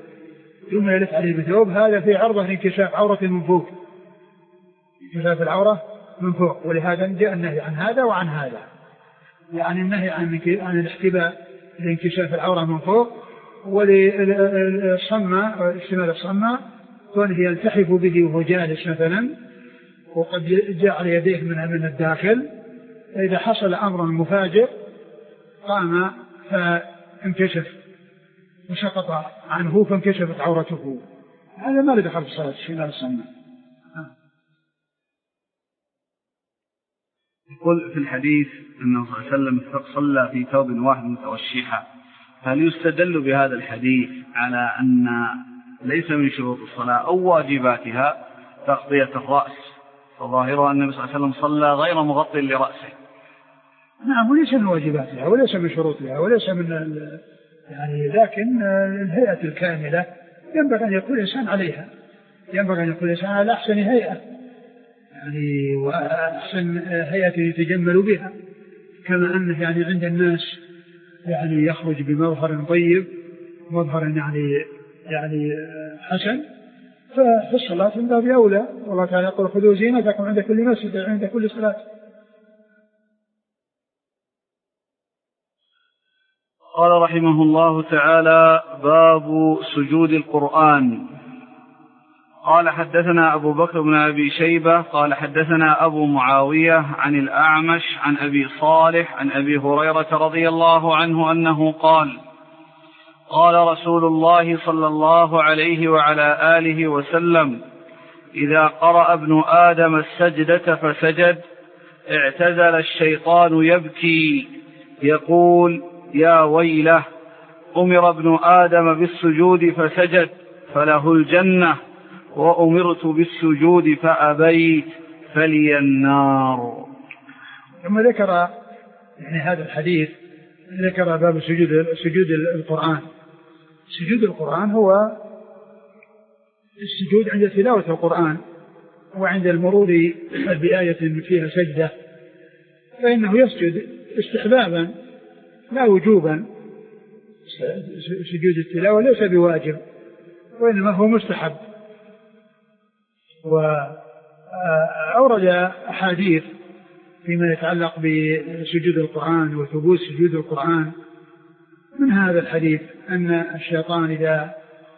بثوب، هذا في عرضة انكشاف عورة من فوق، انكشاف العورة من فوق. ولهذا جاء النهي عن هذا وعن هذا، يعني النهي عن الاحتباء لانكشاف العورة من فوق، وللصماء اشتمال الصماء كونه يلتحف به وهو جالس مثلا وقد جعل يديه من الداخل، فإذا حصل أمر مفاجئ قام فانكشف وسقط عنه فانكشفت عورته. هذا ما له دخل في الصلاة الشيء لا السنة. يقول في الحديث أنه صلى الله عليه وسلم صلى في ثوب واحد متوشحا، هل يستدل بهذا الحديث على أن ليس من شروط الصلاة أو واجباتها تغطية الرأس، فظاهره أن النبي صلى الله عليه وسلم صلى غير مغطي لرأسه؟ نعم، وليس من واجباتها وليس من شروطها وليس من يعني، لكن الهيئة الكاملة ينبغي أن يكون الإنسان عليها، ينبغي أن يكون الإنسان على أحسن هيئة، يعني وأحسن هيئة يتجمل بها، كما أنه يعني عند الناس يعني يخرج بمظهر طيب، مظهر يعني حسن، ففي الصلاة من باب أولى. والله تعالى يقول خذوا زينتكم عند كل مسجد عند كل صلاة. قال رحمه الله تعالى: باب سجود القرآن. قال حدثنا أبو بكر بن أبي شيبة قال حدثنا أبو معاوية عن الأعمش عن أبي صالح عن أبي هريرة رضي الله عنه أنه قال: قال رسول الله صلى الله عليه وعلى آله وسلم: إذا قرأ ابن آدم السجدة فسجد اعتزل الشيطان يبكي يقول: يا ويله، أمر ابن آدم بالسجود فسجد فله الجنة، وأمرت بالسجود فأبيت فلي النار. ثم ذكر يعني هذا الحديث، ذكر باب سجود القرآن. سجود القرآن هو السجود عند تلاوة القرآن وعند المرور بآية فيها سجدة، فإنه يسجد استحبابا لا وجوبا. سجود التلاوة ليس بواجب وإنما هو مستحب. وأورد أحاديث فيما يتعلق بسجود القرآن وثبوت سجود القرآن. من هذا الحديث أن الشيطان إذا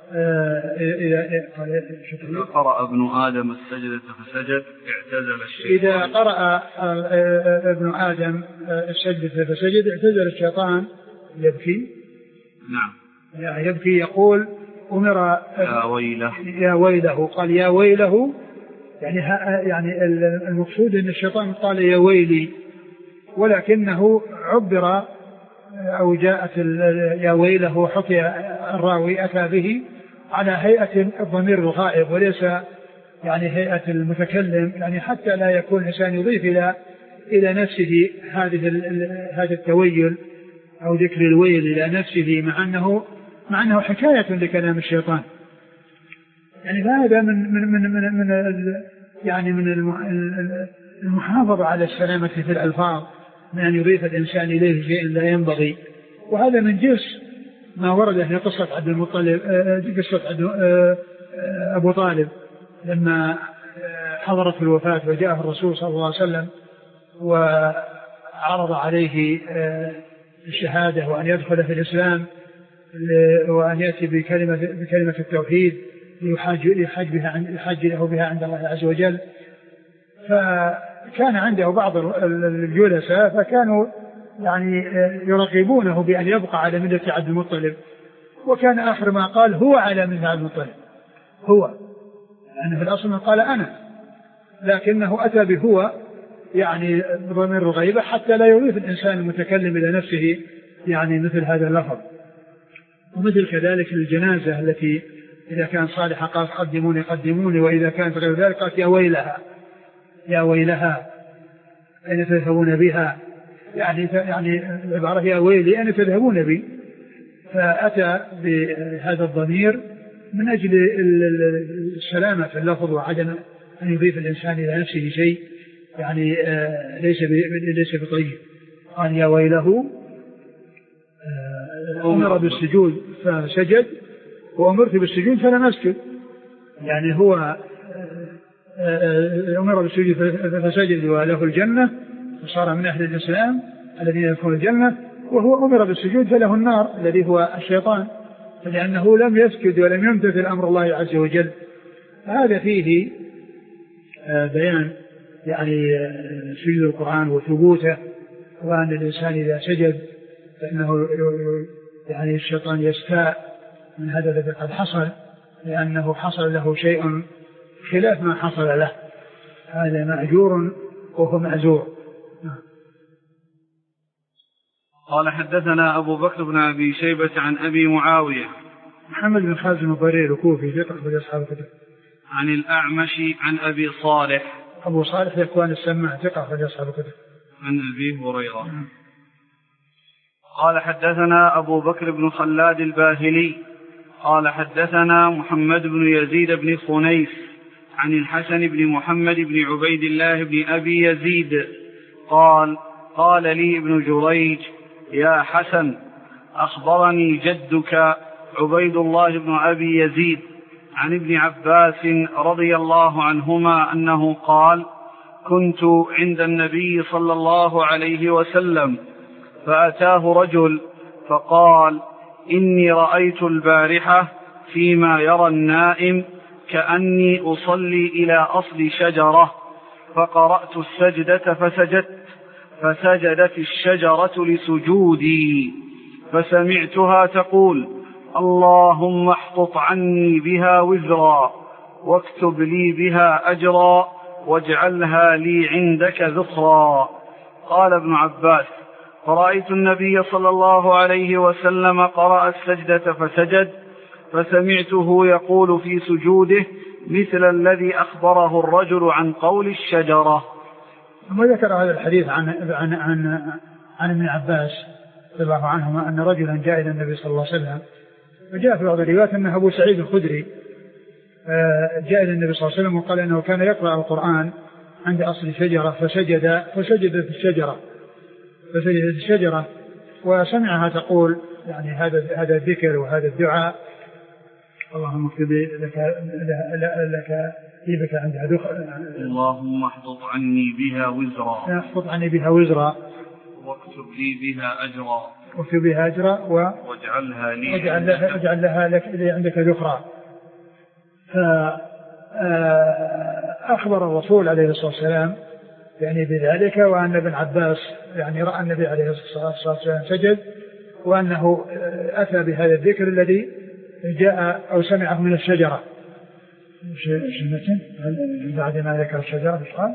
قرأ ابن آدم السجدة فسجد اعتزل الشيطان. إذا قرأ ابن آدم السجدة فسجد اعتزل الشيطان يبكي. نعم، يعني يبكي يقول: أمر يا ويله. يا ويله، قال يا ويله، يعني المقصود أن الشيطان قال يا ويلي، ولكنه عبر أو جاءت يا ويله حكي الراوي أتى به على هيئة الضمير الغائب وليس يعني هيئة المتكلم، يعني حتى لا يكون الإنسان يضيف إلى نفسه هذا التويل أو ذكر الويل إلى نفسه، مع أنه حكاية لكلام الشيطان. يعني هذا من المحافظة على السلامة في الألفاظ، من أن يضيف الإنسان إليه شيء لا ينبغي. وهذا من جنس ما ورد في قصة عبد المطلب، قصة أبو طالب لما حضرت الوفاة وجاءه الرسول صلى الله عليه وسلم وعرض عليه الشهادة وأن يدخل في الإسلام وأن يأتي بكلمة التوحيد يحاج له بها عند الله عز وجل. فكان عنده بعض الجلساء فكانوا يعني يرغبونه بأن يبقى على ملة عبد المطلب، وكان آخر ما قال: هو على ملة عبد المطلب. هو يعني في الأصل قال أنا، لكنه أتى بهو يعني بضمير الغيبة حتى لا يضيف الإنسان المتكلم إلى نفسه يعني مثل هذا اللفظ. ومثل كذلك الجنازة التي إذا كان صالحا قال قدموني قدموني، وإذا كانت غير ذلك قالت يا ويلها يا ويلها أين تذهبون بها، يعني العبارة يا ويلي أين تذهبون بي. فأتى بهذا الضمير من أجل السلامة في اللفظ وعدم أن يضيف الإنسان إلى نفسه شيء يعني ليس بطيب. قال يا ويله أمر بالسجود فسجد وأمرت بالسجود فلم أسجد. يعني هو أمر بالسجود فسجد وله الجنة وصار من أهل الإسلام الذين يدخلون الجنة، وهو أمر بالسجود فله النار الذي هو الشيطان، لأنه لم يسجد ولم يمتثل أمر الله عز وجل. هذا فيه بيان يعني سجود القرآن وثبوته، وأن الإنسان إذا سجد فإنه يعني الشيطان يستاء من هذا الذي قد حصل، لأنه حصل له شيء خلاف ما حصل له، هذا مأجور وهو معزور. قال حدثنا أبو بكر بن أبي شيبة عن أبي معاوية محمد بن خازم الضرير الكوفي ثقة أخرج أصحاب الكتب. عن الأعمش عن أبي صالح أبو صالح ذكوان السماع ثقة أخرج أصحاب الكتب. عن أبي هريرة. قال حدثنا أبو بكر بن خلاد الباهلي قال حدثنا محمد بن يزيد بن خنيس عن الحسن بن محمد بن عبيد الله بن أبي يزيد قال لي ابن جريج: يا حسن، أخبرني جدك عبيد الله بن أبي يزيد عن ابن عباس رضي الله عنهما أنه قال: كنت عند النبي صلى الله عليه وسلم فأتاه رجل فقال: إني رأيت البارحة فيما يرى النائم كأني أصلي إلى أصل شجرة، فقرأت السجدة فسجدت الشجرة لسجودي، فسمعتها تقول: اللهم احطط عني بها وزرا واكتب لي بها أجرا واجعلها لي عندك ذخرا. قال ابن عباس: فرأيت النبي صلى الله عليه وسلم قرأ السجدة فسجد، فسمعته يقول في سجوده مثل الذي أخبره الرجل عن قول الشجرة. ثم ذكر هذا الحديث عن ابن عباس رضي الله عنهما أن رجلا جاء إلى النبي صلى الله عليه وسلم، وجاء في بعض الروايات أنه أبو سعيد الخدري جاء إلى النبي صلى الله عليه وسلم وقال أنه كان يقرأ القرآن عند أصل شجرة فسجد في الشجرة وسمعها تقول يعني هذا الذكر وهذا الدعاء: اللهم اكتب لك بك عندها دخل، اللهم احطط عني بها وزرا واكتب لي بها أجرا واجعلها لي عندك ذخرا. فأخبر الرسول عليه الصلاة والسلام يعني بذلك، وأن ابن عباس يعني رأى النبي عليه الصلاة والسلام سجد، وأنه أتى بهذا الذكر الذي جاء أو سمعه من الشجرة. بعد ما ذكر الشجرة قال: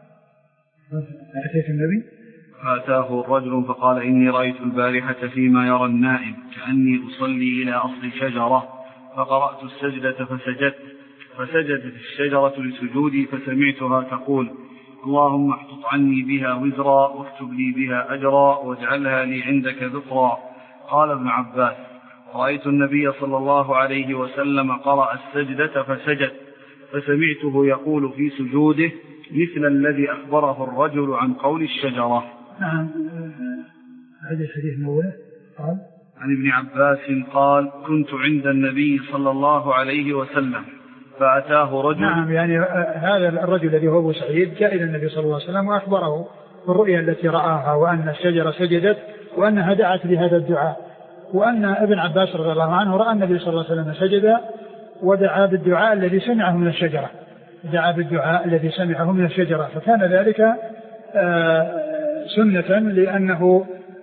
أتيت النبي فأتاه الرجل فقال: إني رأيت البارحة فيما يرى النائم كأني أصلي إلى أصل شجرة، فقرأت السجدة فسجدت الشجرة لسجودي، فسمعتها تقول: اللهم احطط عني بها وزرا واكتب لي بها أجرا واجعلها لي عندك ذخرا. قال ابن عباس: رأيت النبي صلى الله عليه وسلم قرأ السجدة فسجد، فسمعته يقول في سجوده مثل الذي أخبره الرجل عن قول الشجرة. نعم. هذا الحديث موله قال عن ابن عباس قال: كنت عند النبي صلى الله عليه وسلم فأتاه رجل. نعم، يعني هذا الرجل الذي هو أبو سعيد جاء إلى النبي صلى الله عليه وسلم وأخبره بالرؤيا التي رآها، وأن الشجرة سجدت وأنها دعت بهذا الدعاء، وأن ابن عباس رضي الله عنه رأى النبي صلى الله عليه وسلم سجد ودعا بالدعاء الذي سمعه من الشجرة، فكان ذلك سنة، لأنه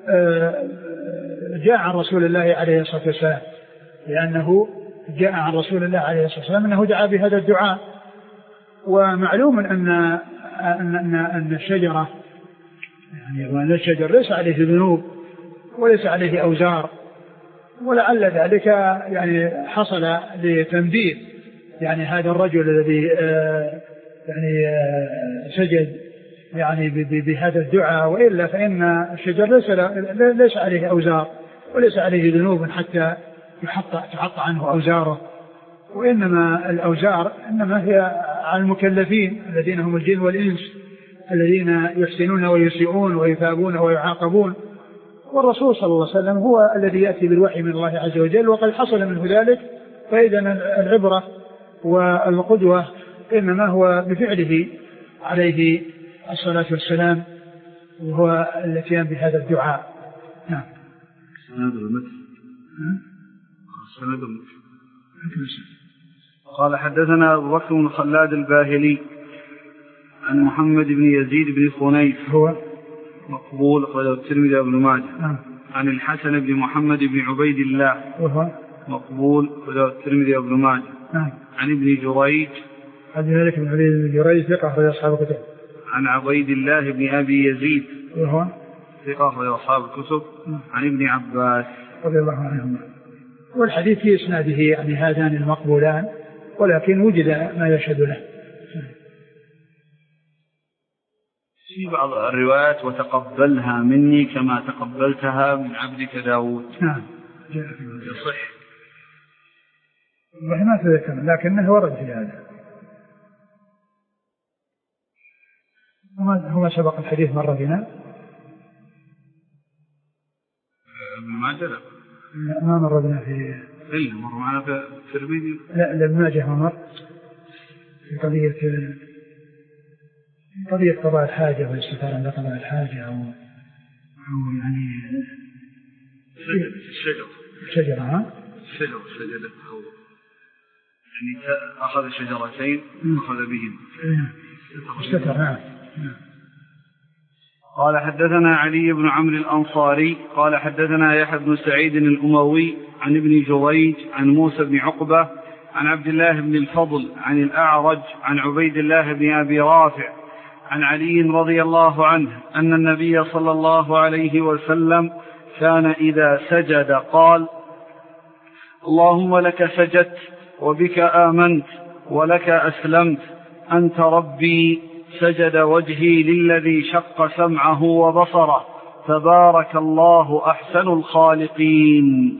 جاء عن رسول الله عليه الصلاة والسلام أنه دعا بهذا الدعاء. ومعلوم أن الشجرة يعني وأن الشجر ليس عليه ذنوب وليس عليه أوزار، ولعل ذلك يعني حصل لتنبيه يعني هذا الرجل الذي يعني سجد يعني بهذا الدعاء، وإلا فإن الشجر ليس عليه أوزار وليس عليه ذنوب حتى تحط عنه أوزاره، وإنما الأوزار إنما هي على المكلفين الذين هم الجن والإنس الذين يحسنون ويسيئون ويثابون ويعاقبون، والرسول صلى الله عليه وسلم هو الذي يأتي بالوحي من الله عز وجل وقد حصل منه ذلك، فإذا العبرة والقدوة إنما هو بفعله عليه الصلاة والسلام، وهو الاتيان بهذا الدعاء. نعم. قال حدثنا أبو بكر بن خلاد الباهلي عن محمد بن يزيد بن خنيس هو مقبول أخرجه الترمذي وابن ماجه عن الحسن بن محمد بن عبيد الله مقبول أخرجه الترمذي وابن ماجه. نعم. عن ابن جريج. عبد الملك بن عبيد بن جريج ثقة أخرج أصحاب الكتب. عن عبيد الله بن أبي يزيد وهو ثقة أخرج أصحاب الكتب. عن ابن عباس رضي الله عنهما. والحديث في إسناده يعني هذان المقبولان، ولكن وجد ما يشهد له. في بعض الروايات وتقبلها مني كما تقبلتها من عبدك داود. نعم. يصح. ما تذكر لكنه ورد في هذا. هو سبق الحديث مرة بنا ابن ماجه. ما مر بنا في مر معنا في الترمذي. لا ابن ماجه مر في قضية قضاء الحاجة والاستثارة عند قضاء الحاجة أو يعني الشجرة أو يعني أخذ شجرتين أخذ بهم استثار. نعم. قال حدثنا علي بن عمرو الأنصاري قال حدثنا يحيى بن سعيد الأموي عن ابن جريج عن موسى بن عقبة عن عبد الله بن الفضل عن الأعرج عن عبيد الله بن أبي رافع عن علي رضي الله عنه أن النبي صلى الله عليه وسلم كان إذا سجد قال: اللهم لك سجدت وبك آمنت ولك أسلمت أنت ربي سجد وجهي للذي شق سمعه وبصره تبارك الله أحسن الخالقين.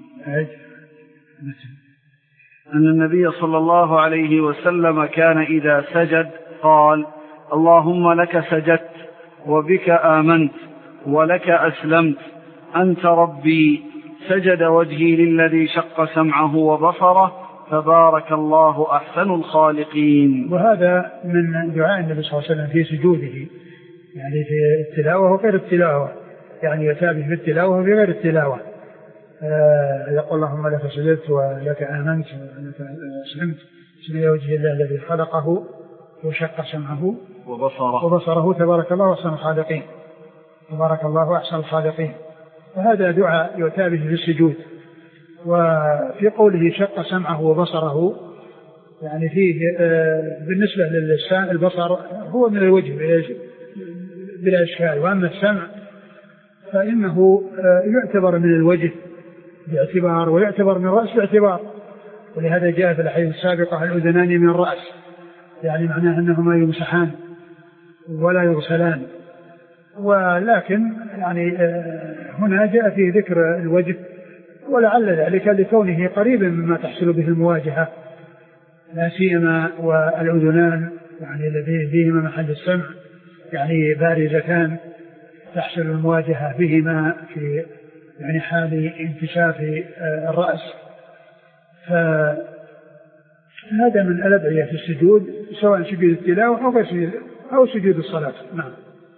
أن النبي صلى الله عليه وسلم كان إذا سجد قال: اللهم لك سجدت وبك آمنت ولك أسلمت أنت ربي سجد وجهي للذي شق سمعه وبصره تبارك الله أحسن الخالقين. وهذا من دعاء النبي صلى الله عليه وسلم في سجوده، يعني في التلاوة وغير التلاوة، يعني يتابع في التلاوة وفي غير التلاوة. يقول اللهم لك سجدت ولك آمنت ولك أسلمت سجد وجه الله الذي خلقه وشق سمعه وبصره تبارك الله أحسن الخالقين. تبارك الله أحسن الخالقين. فهذا دعاء يتابع في السجود. وفي قوله شق سمعه وبصره يعني فيه بالنسبة للسمع البصر هو من الوجه بلا إشكال، وأما السمع فإنه يعتبر من الوجه باعتبار ويعتبر من الرأس باعتبار، ولهذا جاء في الأحاديث السابقة الأذنان من الرأس، يعني معناه أنهما يمسحان ولا يغسلان. ولكن يعني هنا جاء في ذكر الوجه، ولعل ذلك لكونه قريبا مما تحصل به المواجهة، لا سيما والأذنان يعني الذي فيهما محل السمع يعني بارزتان تحصل المواجهة بهما في يعني حال انكشاف الرأس. فهذا من الأدعية في السجود سواء سجود التلاوة أو سجود الصلاة. نعم.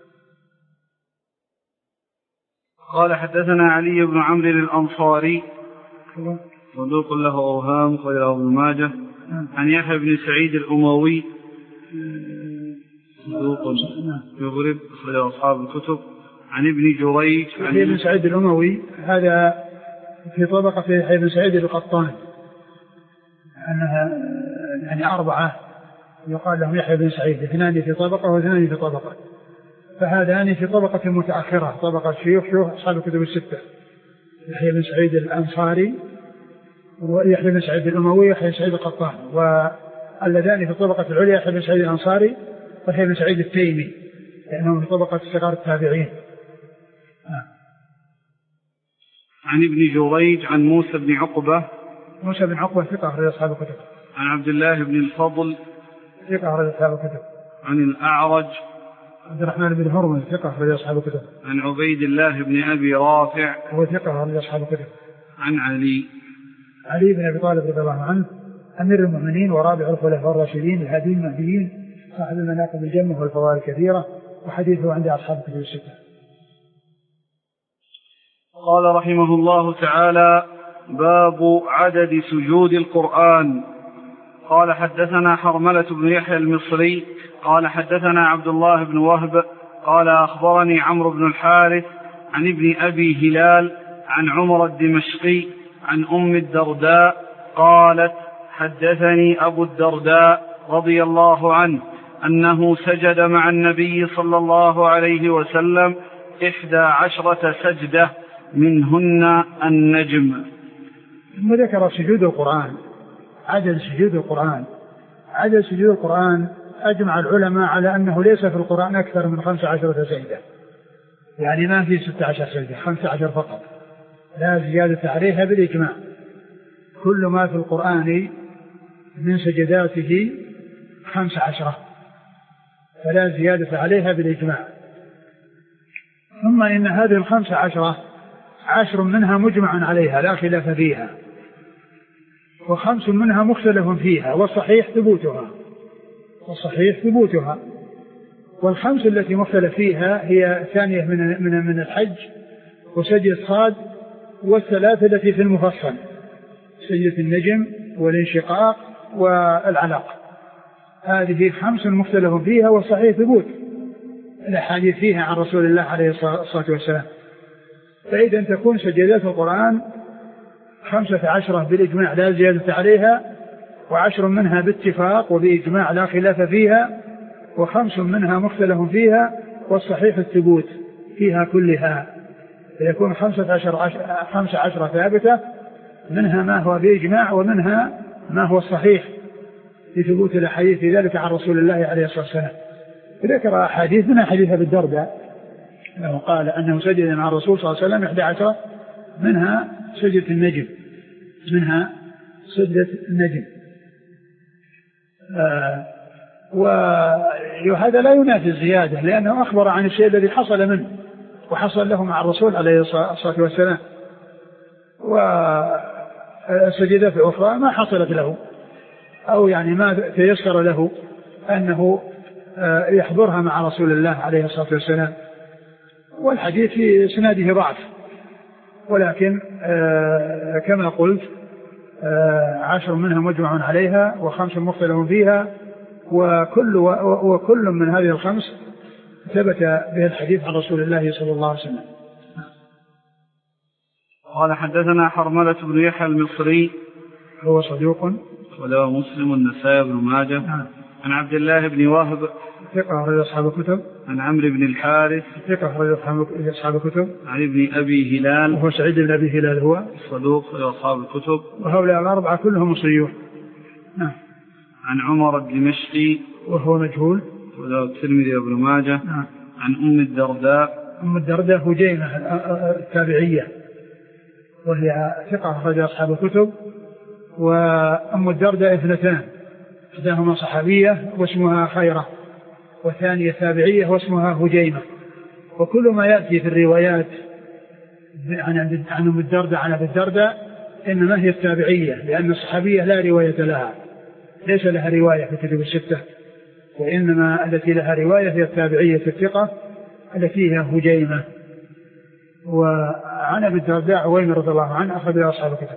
قال حدثنا علي بن عمرو الأنصاري صدوق له أوهام خيره ابن ماجه. عن يحيى بن سعيد الأموي صدوق يغرب خير أصحاب الكتب. عن ابن جريج يحيى بن سعيد الأموي هذا في طبقة يحيى بن سعيد القطان، أنها يعني 4 يقال لهم يحيى بن سعيد، 2 في طبقة و2 في طبقة، فهذان في طبقة متأخرة، طبقة شيوخ أصحاب الكتب 6، يحيى بن سعيد الأنصاري ويحيى بن سعيد الأموي ويحيى بن سعيد القطان، واللذان في الطبقة العليا يحيى بن سعيد الأنصاري ويحيى بن سعيد التيمي لأنهم في طبقة صغار التابعين. عن ابن جريج عن موسى بن عقبة ثقة أخرج أصحاب الكتب. عن عبد الله بن الفضل ثقة أخرج أصحاب الكتب. عن الأعرج عبد الرحمن بن هرمز ثقة أخرج أصحاب الكتب. عن عبيد الله بن أبي رافع وهو ثقة أخرج أصحاب الكتب. عن علي بن أبي طالب رضي الله عنه أمير المؤمنين ورابع الخلفاء الراشدين الهاديين المهديين صاحب المناقب الجمة والفضائل الكثيرة، وحديثه عند أصحاب الكتب 6. قال رحمه الله تعالى: باب عدد سجود القرآن. قال حدثنا حرملة بن يحيى المصري قال حدثنا عبد الله بن وهب قال أخبرني عمرو بن الحارث عن ابن أبي هلال عن عمر الدمشقي عن أم الدرداء قالت حدثني أبو الدرداء رضي الله عنه أنه سجد مع النبي صلى الله عليه وسلم 11 سجدة منهن النجم. ثم ذكر سجود القرآن، عدد سجود القرآن. عدد سجود القرآن أجمع العلماء على أنه ليس في القرآن أكثر من 15 سجدة، يعني ما في 16 سجدة، 15 فقط، لا زيادة عليها بالإجماع. كل ما في القرآن من سجداته 15 فلا زيادة عليها بالإجماع. ثم إن هذه 15 10 منها مجمع عليها لا خلاف فيها، و5 منها مختلف فيها، والصحيح ثبوتها. والخمس التي مختلف فيها هي ثانية من الحج وسجدة صاد، والثلاثة التي في المفصل سجدة النجم والانشقاق والعلق. هذه 5 مختلف فيها، والصحيح ثبوت الأحاديث فيها عن رسول الله عليه الصلاة والسلام. فإذا تكون سجدات القرآن 15 بالإجماع لا زيادة عليها، و10 منها باتفاق وبإجماع لا خلاف فيها، و5 منها مختلف فيها، والصحيح الثبوت فيها كلها. فيكون 15 ثابتة، منها ما هو بإجماع ومنها ما هو الصحيح لثبوت الأحاديث في ذلك عن رسول الله عليه الصلاة والسلام. ذكر أحاديث منها حديث أبي الدرداء أنه قال أنه سجد مع الرسول صلى الله عليه وسلم 11 منها سجدة النجم. وهذا لا ينافي الزيادة، لأنه أخبر عن الشيء الذي حصل منه وحصل له مع الرسول عليه الصلاة والسلام. والسجدات الأخرى ما حصلت له، أو يعني ما تيسر له أنه يحضرها مع رسول الله عليه الصلاة والسلام. والحديث في سناده ضعف، ولكن كما قلت 10 منها مجمع عليها، و5 مختلف فيها، وكل من هذه ال5 ثبت به الحديث عن رسول الله صلى الله عليه وسلم. قال حدثنا حرملة بن يحيى المصري هو صدوق وله مسلم والنسائي بن ماجه. عن عبد الله بن وهب ثقة أخرج أصحاب الكتب. عن عمرو بن الحارث ثقة أخرج أصحاب الكتب. عن ابن أبي هلال وهو سعيد بن أبي هلال هو صدوق لأصحاب الكتب. وهؤلاء الأربعة كلهم مصريون. عن عمر الدمشقي وهو مجهول وله الترمذي وابن ماجه. عن أم الدرداء هجيمة التابعية، وهي ثقة أخرج أصحاب الكتب. وأم الدرداء 2، إحداهما صحابية واسمها خيرة، والثانية تابعية واسمها هجيمة. وكل ما يأتي في الروايات عن أم الدرداء عن أبي الدرداء إنما هي التابعية، لأن الصحابية لا رواية لها، ليس لها رواية في كتب الستة، وإنما التي لها رواية هي التابعية الثقة التي هي هجيمة. وعن أبي الدرداء عويمر رضي الله عنه أخذ أصحاب الكتب.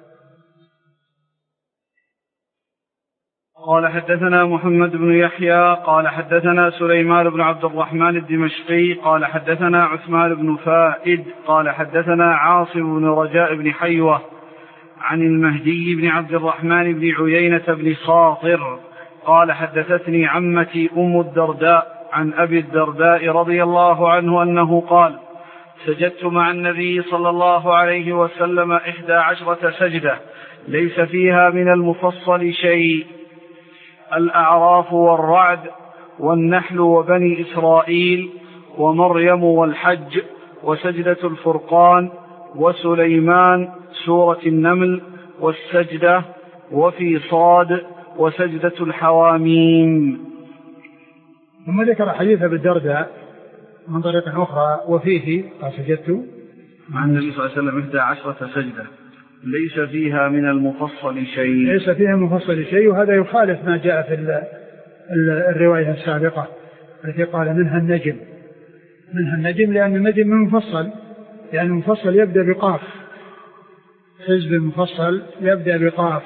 قال حدثنا محمد بن يحيى قال حدثنا سليمان بن عبد الرحمن الدمشقي قال حدثنا عثمان بن فائد قال حدثنا عاصم بن رجاء بن حيوة عن المهدي بن عبد الرحمن بن عيينة بن خاطر قال حدثتني عمتي أم الدرداء عن أبي الدرداء رضي الله عنه أنه قال سجدت مع النبي صلى الله عليه وسلم 11 سجدة ليس فيها من المفصل شيء: الأعراف والرعد والنحل وبني إسرائيل ومريم والحج وسجدة الفرقان وسليمان سورة النمل والسجدة وفي صاد وسجدة الحواميم. ثم ذكر حديث أبي الدرداء من طريق أخرى وفيه سجدت مع النبي صلى الله عليه وسلم 11 سجدة ليس فيها من المفصل شيء، وهذا يخالف ما جاء في الرواية السابقة التي قال منها النجم، لأن النجم من المفصل، لأن المفصل يبدأ بقاف، حزب المفصل يبدأ بقاف.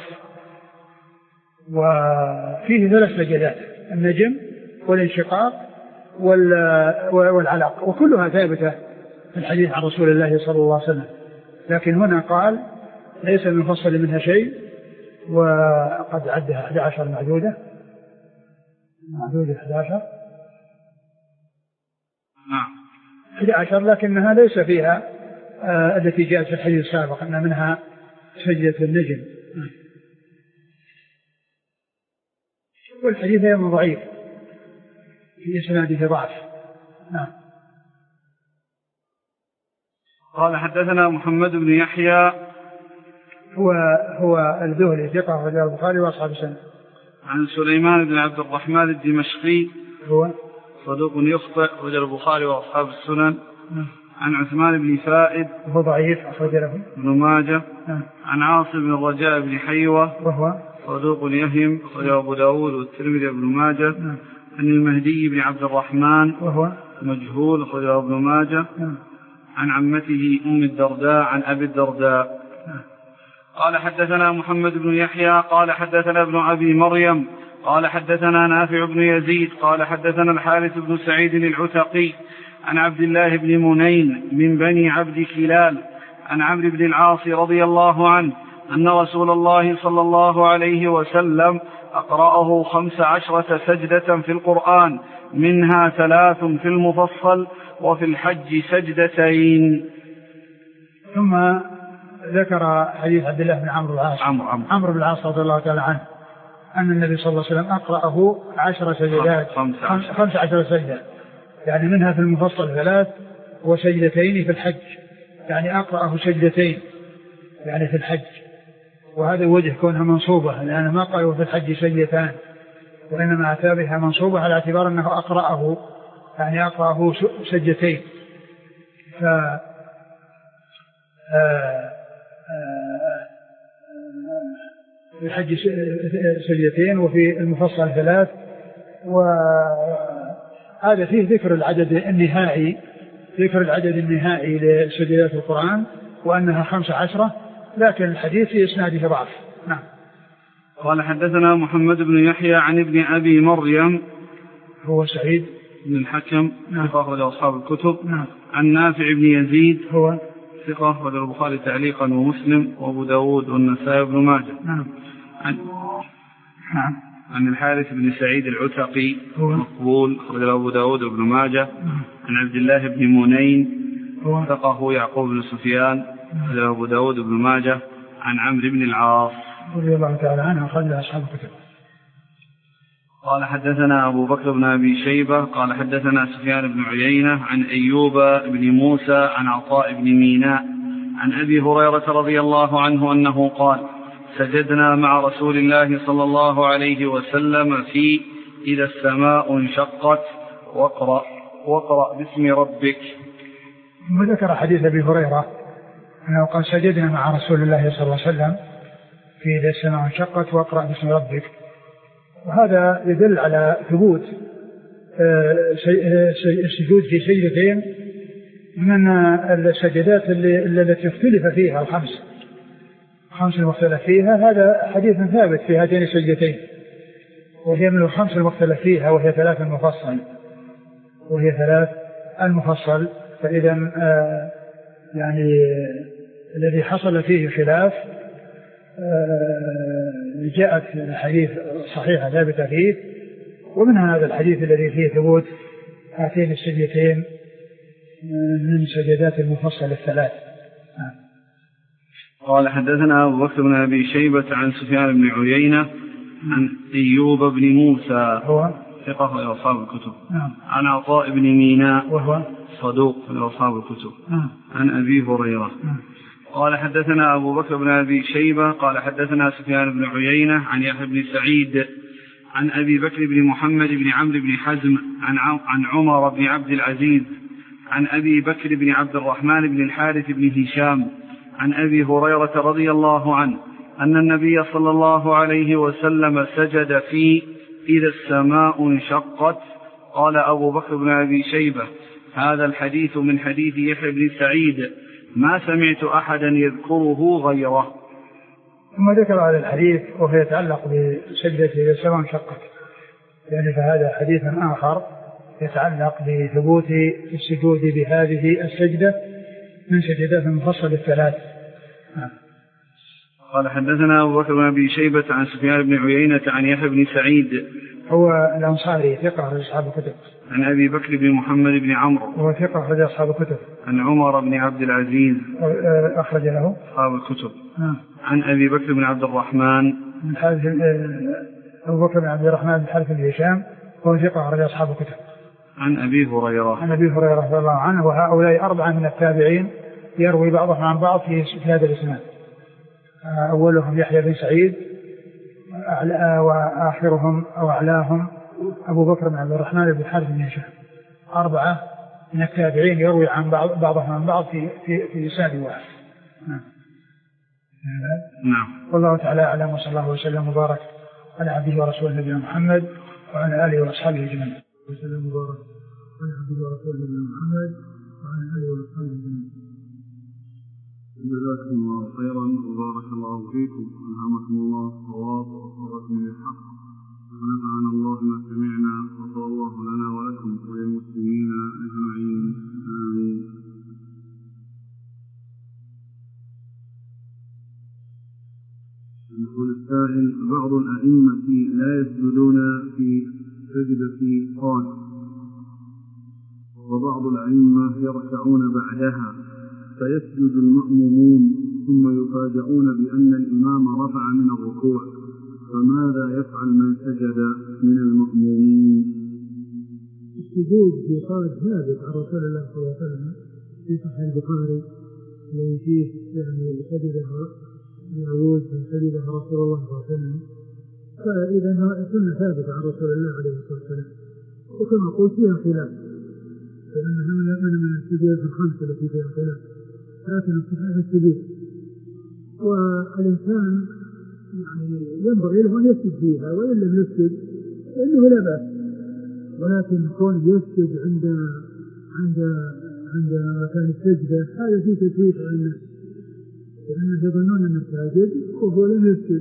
وفيه 3 سجدات: النجم والانشقاق والعلق، وكلها ثابتة في الحديث عن رسول الله صلى الله عليه وسلم. لكن هنا قال ليس المفصل منها شيء، وقد عدها 11 معدودة 11 11، لكنها ليس فيها التي جاءت في الحديث السابق أن منها سجدة النجم، والحديث أيضا ضعيف في إسناده ضعف. نعم. قال حدثنا محمد بن يحيى هو الذهلي ثقة أخرجه البخاري وأصحاب السنة. عن سليمان بن عبد الرحمن الدمشقي هو صدوق يخطئ أخرجه البخاري وأصحاب السنن. عن عثمان بن فائد وهو ضعيف أخرج له ابن ماجه. عن عاصم بن الرجاء بن حيوة وهو صدوق يهم أخرجه أبو داود والترمذي وابن ماجه. عن المهدي بن عبد الرحمن وهو مجهول أخرجه ابن ماجه. عن عمته أم الدرداء عن أبي الدرداء. قال حدثنا محمد بن يحيى قال حدثنا ابن أبي مريم قال حدثنا نافع بن يزيد قال حدثنا الحارث بن سعيد العتقي عن عبد الله بن منين من بني عبد كلال عن عمرو بن العاص رضي الله عنه أن رسول الله صلى الله عليه وسلم أقرأه 15 سجدة في القرآن، منها 3 في المفصل وفي الحج سجدتين. ثم ذكر حديث عبد الله بن عمرو بن العاص رضي الله تعالى عنه أن النبي صلى الله عليه وسلم أقرأه 10 سجدات 15 سجدة، يعني منها في المفصل 3 وسجدتين في الحج، يعني أقرأه سجدتين يعني في الحج. وهذا وجه كونها منصوبة، لأن ما قالوا في الحج سجدتان، وإنما أتى بها منصوبة على اعتبار أنه أقرأه يعني أقرأه سجدتين. في الحج سجدتين وفي المفصل 3، وهذا فيه ذكر العدد النهائي لسجدات القرآن وأنها 15، لكن الحديث في إسناده ضعف. نعم. قال حدثنا محمد بن يحيى عن ابن أبي مريم هو سعيد بن الحكم ثقة أخرج أصحاب الكتب. نعم. عن نافع بن يزيد هو ثقة أخرج البخاري تعليقا ومسلم وأبو داود والنسائي وابن ماجه. نعم. عن الحارث بن سعيد العتقي مقبول أخرج أبو داود وابن ماجه. عن عبد الله بن منين ثقة يعقوب بن سفيان أخرج أبو داود وابن ماجه. عن عمرو بن العاص رضي الله تعالى عنه أخرج أصحاب الكتب. قال حدثنا أبو بكر بن أبي شيبة قال حدثنا سفيان بن عيينة عن أيوب بن موسى عن عطاء بن ميناء عن أبي هريرة رضي الله عنه أنه قال سجدنا مع رسول الله صلى الله عليه وسلم في إذا السماء انشقت واقرأ باسم ربك. وذكر حديث أبي هريرة أنه قال سجدنا مع رسول الله صلى الله عليه وسلم في إذا السماء انشقت واقرأ باسم ربك، وهذا يدل على ثبوت السجود في سجدتين من السجدات التي اختلف فيها الخمس المختلف فيها. هذا حديث ثابت في هاتين السجدتين، وهي من الخمس المختلف فيها، وهي 3 المفصل. فإذا يعني الذي حصل فيه خلاف جاءت الحديث صحيحة ثابتة فيه، ومن هذا الحديث الذي فيه ثبوت هاتين السجدتين من سجدات المفصل 3. قال حدثنا أبو بكر بن أبي شيبة عن سفيان بن عيينة عن أيوب بن موسى هو ثقة في أصحاب الكتب. عن عطاء بن ميناء وهو صدوق في أصحاب الكتب. عن أبي هريرة. قال حدثنا أبو بكر بن أبي شيبة قال حدثنا سفيان بن عيينة عن يحيى بن سعيد عن أبي بكر بن محمد بن عمرو بن حزم عن عمر بن عبد العزيز عن أبي بكر بن عبد الرحمن بن الحارث بن هشام عن أبي هريرة رضي الله عنه أن النبي صلى الله عليه وسلم سجد في إذا السماء انشقت. قال أبو بكر بن أبي شيبة هذا الحديث من حديث يحيى بن سعيد ما سمعت أحدا يذكره غيره. ثم ذكر هذا الحديث وهو يتعلق بسجدة إذا السماء انشقت، يعني فهذا حديث آخر يتعلق بثبوت السجود بهذه السجدة من سجدات المفصل 3. قال حدثنا أبو بكر بن أبي شيبة عن سفيان بن عيينة عن يحيى بن سعيد هو الأنصاري ثقة أخرج أصحاب الكتب. عن أبي بكر بن محمد بن عمرو هو ثقة أخرج أصحاب الكتب. عن عمر بن عبد العزيز أخرج له أصحاب الكتب. عن أبي بكر بن عبد الرحمن من حارث أبو بكر بن عبد الرحمن بن حارث بن هشام هو ثقة أخرج أصحاب الكتب. عن أبي هريرة رضي الله عنه. وهؤلاء 4 من التابعين يروي بعضهم عن بعض في هذا الإسناد. أولهم يحيى بن سعيد وآخرهم أو أعلاهم أبو بكر بن عبد الرحمن بن حارث بن هشام. 4 من التابعين يروي عن بعضهم عن بعض في إسناد واحد. نعم. والله تعالى أعلم، وصلى الله وسلم وبارك على عبده ورسوله نبينا محمد وعلى آله وأصحابه أجمعين. وسلم وبارك على عبده ورسوله نبينا محمد وعلى آله وأصحابه أجمعين. جزاكم الله خيرا وبارك الله فيكم، ألهمكم الله الصواب ووفقكم للحق، ونفعنا الله ما سمعنا، وغفر الله لنا ولكم وللمسلمين أجمعين، آمين. يقول السائل: بعض الأئمة لا يسجدون في سجدة قال، وبعض الأئمة يركعون بعدها، فيسجد المأمومون ثم يفاجؤون بأن الإمام رفع من الركوع، فماذا يفعل من سجد من المأمومين؟ السجود في قال ثابت عن رسول الله صلى الله عليه وسلم في صحيح البخاري الذي فيه يعني سجدها يعود من سجدها رسول الله صلى الله عليه وسلم، فإذا سنة ثابتة عن رسول الله عليه الصلاة والسلام. وكما قلت فيها خلاف، لأنها من السجود الخمسة التي فيها خلاف، لكن الصحيح السجود. والإنسان يعني ينبغي له أن يسجد فيها، وإن لم يسجد فإنه لا بأس، ولكن كون يسجد عند مكان السجدة هذا فيه تشويش على الناس، لأنهم يظنون أنه ساجد وهو لم يسجد.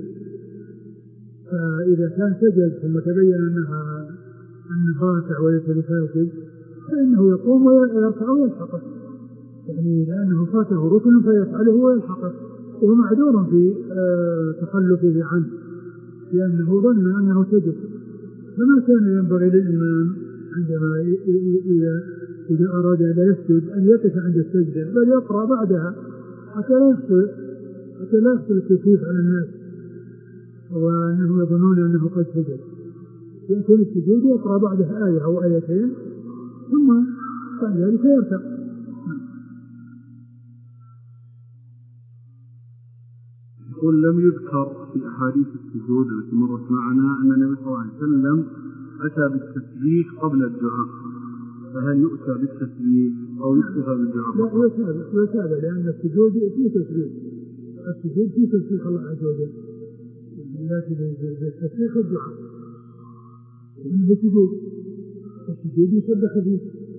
فإذا كان سجد ثم تبين أنه راكع وليس بساجد فإنه يقوم ويرفع ويلحقه، يعني لأنه فاته ركن فيفعله ويلحقه، وهو معذور في تخلفه عنه لأنه ظن أنه سجد. فما كان ينبغي للإمام عندما إذا أراد أن يسجد أن يقف عند السجدة، بل يقرأ بعدها حتى لا يحصل التكليف على الناس وأنهم يظنون أنه قد سجد. يكون السجود يقرأ بعدها آية أو آيتين ثم بعد ذلك يرتق. يقول: لم يذكر في أحاديث السجود التي مرت معنا أن النبي صلى الله عليه وسلم أتى بالتسبيح قبل الدعاء، فهل يؤتى بالتسبيح أو يكتفى بالدعاء؟ لا، يتابع، لأن السجود فيه تسبيح، السجود فيه تسبيح الله عز وجل، لكن بالتسبيح الدعاء إنه سجود، السجود يسبح فيه.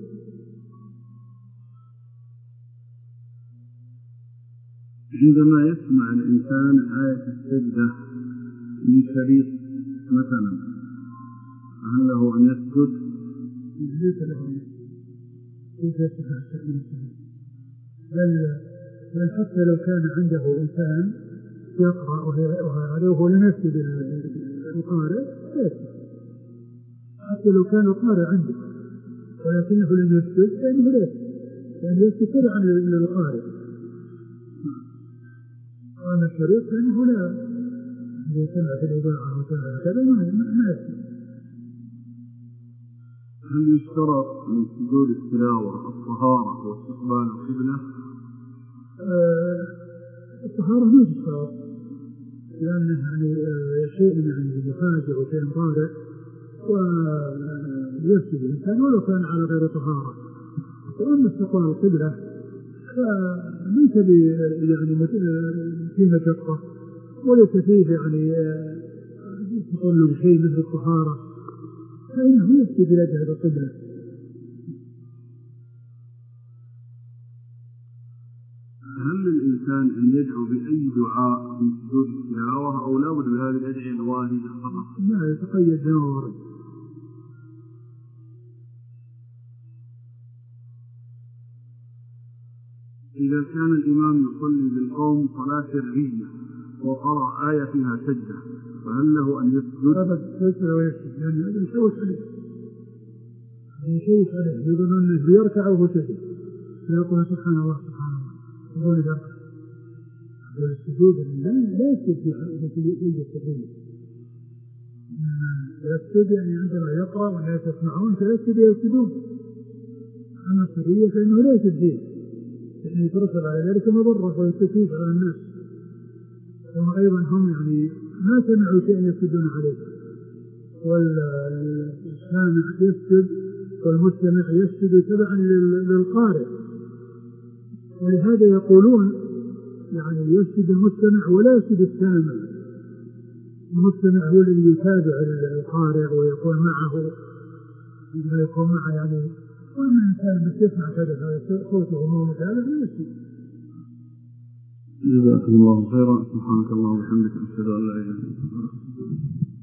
عندما يسمع الإنسان آية السجدة من شريط مثلا، هل له أن يسجد؟ ليس له أن يسجد، بل حتى لو كان عنده إنسان يقرأ وهو لم يسجد القارئ يسجد، حتى لو كان القارئ عنده ولكنه لم يسجد فإنه لا يسجد، لأنه يسجد تبعا للقارئ. وأما الشريط فإنه لا يسمع في الإذاعة وسمع كذا ما يسجد. هل يشترط من سجود التلاوة الطهارة واستقبال القبلة؟ الطهارة ما تشترط، لأنه يعني شيء يعني مفاجئ وشيء طارئ ويسجد الإنسان ولو كان على غير طهارة. وأما استقبال القبلة فليس يعني في مشقة وليس فيه يعني تطلب شيء مثل الطهارة، فإنه يسجد إلى جهة القبلة. هل للإنسان أن يدعو بأي دعاء في سجود التلاوة أو لا بد بهذه الأدعية الواردة فقط؟ لا، يتقيد بما ورد. إذا كان الإمام يصلي بالقوم صلاة سرية وقرأ آية فيها سجدة فهل له أن يسجد؟ يسجد ويسجد لأن هذا يشوش عليه، يشوش عليه، يقولون أنه بيركع وهو سجد فيقول سبحان الله سبحان الله يقول يركع. يقول السجود لا يسجد في السجود، يسجد يعني عندما يقرأ والناس يسمعون فيسجد ويسجدون. أما السرية فإنه لا يسجد، يعني يترتب على ذلك مضرة ويستفيد على الناس. وأيضا هم يعني ما سمعوا شيئا يسجدون عليه، والسامع يسجد والمستمع يسجد تبعا للقارئ، ولهذا يقولون يعني يسجد المستمع ولا يسجد السامع. المستمع هو الذي يتابع القارئ ويكون معه، يكون معه يعني كل إنسان بس يسمع كذا صوته وهو متابع لا يسجد. جزاكم الله خيرا. سبحانك اللهم وبحمدك أشهد أن لا إله إلا أنت.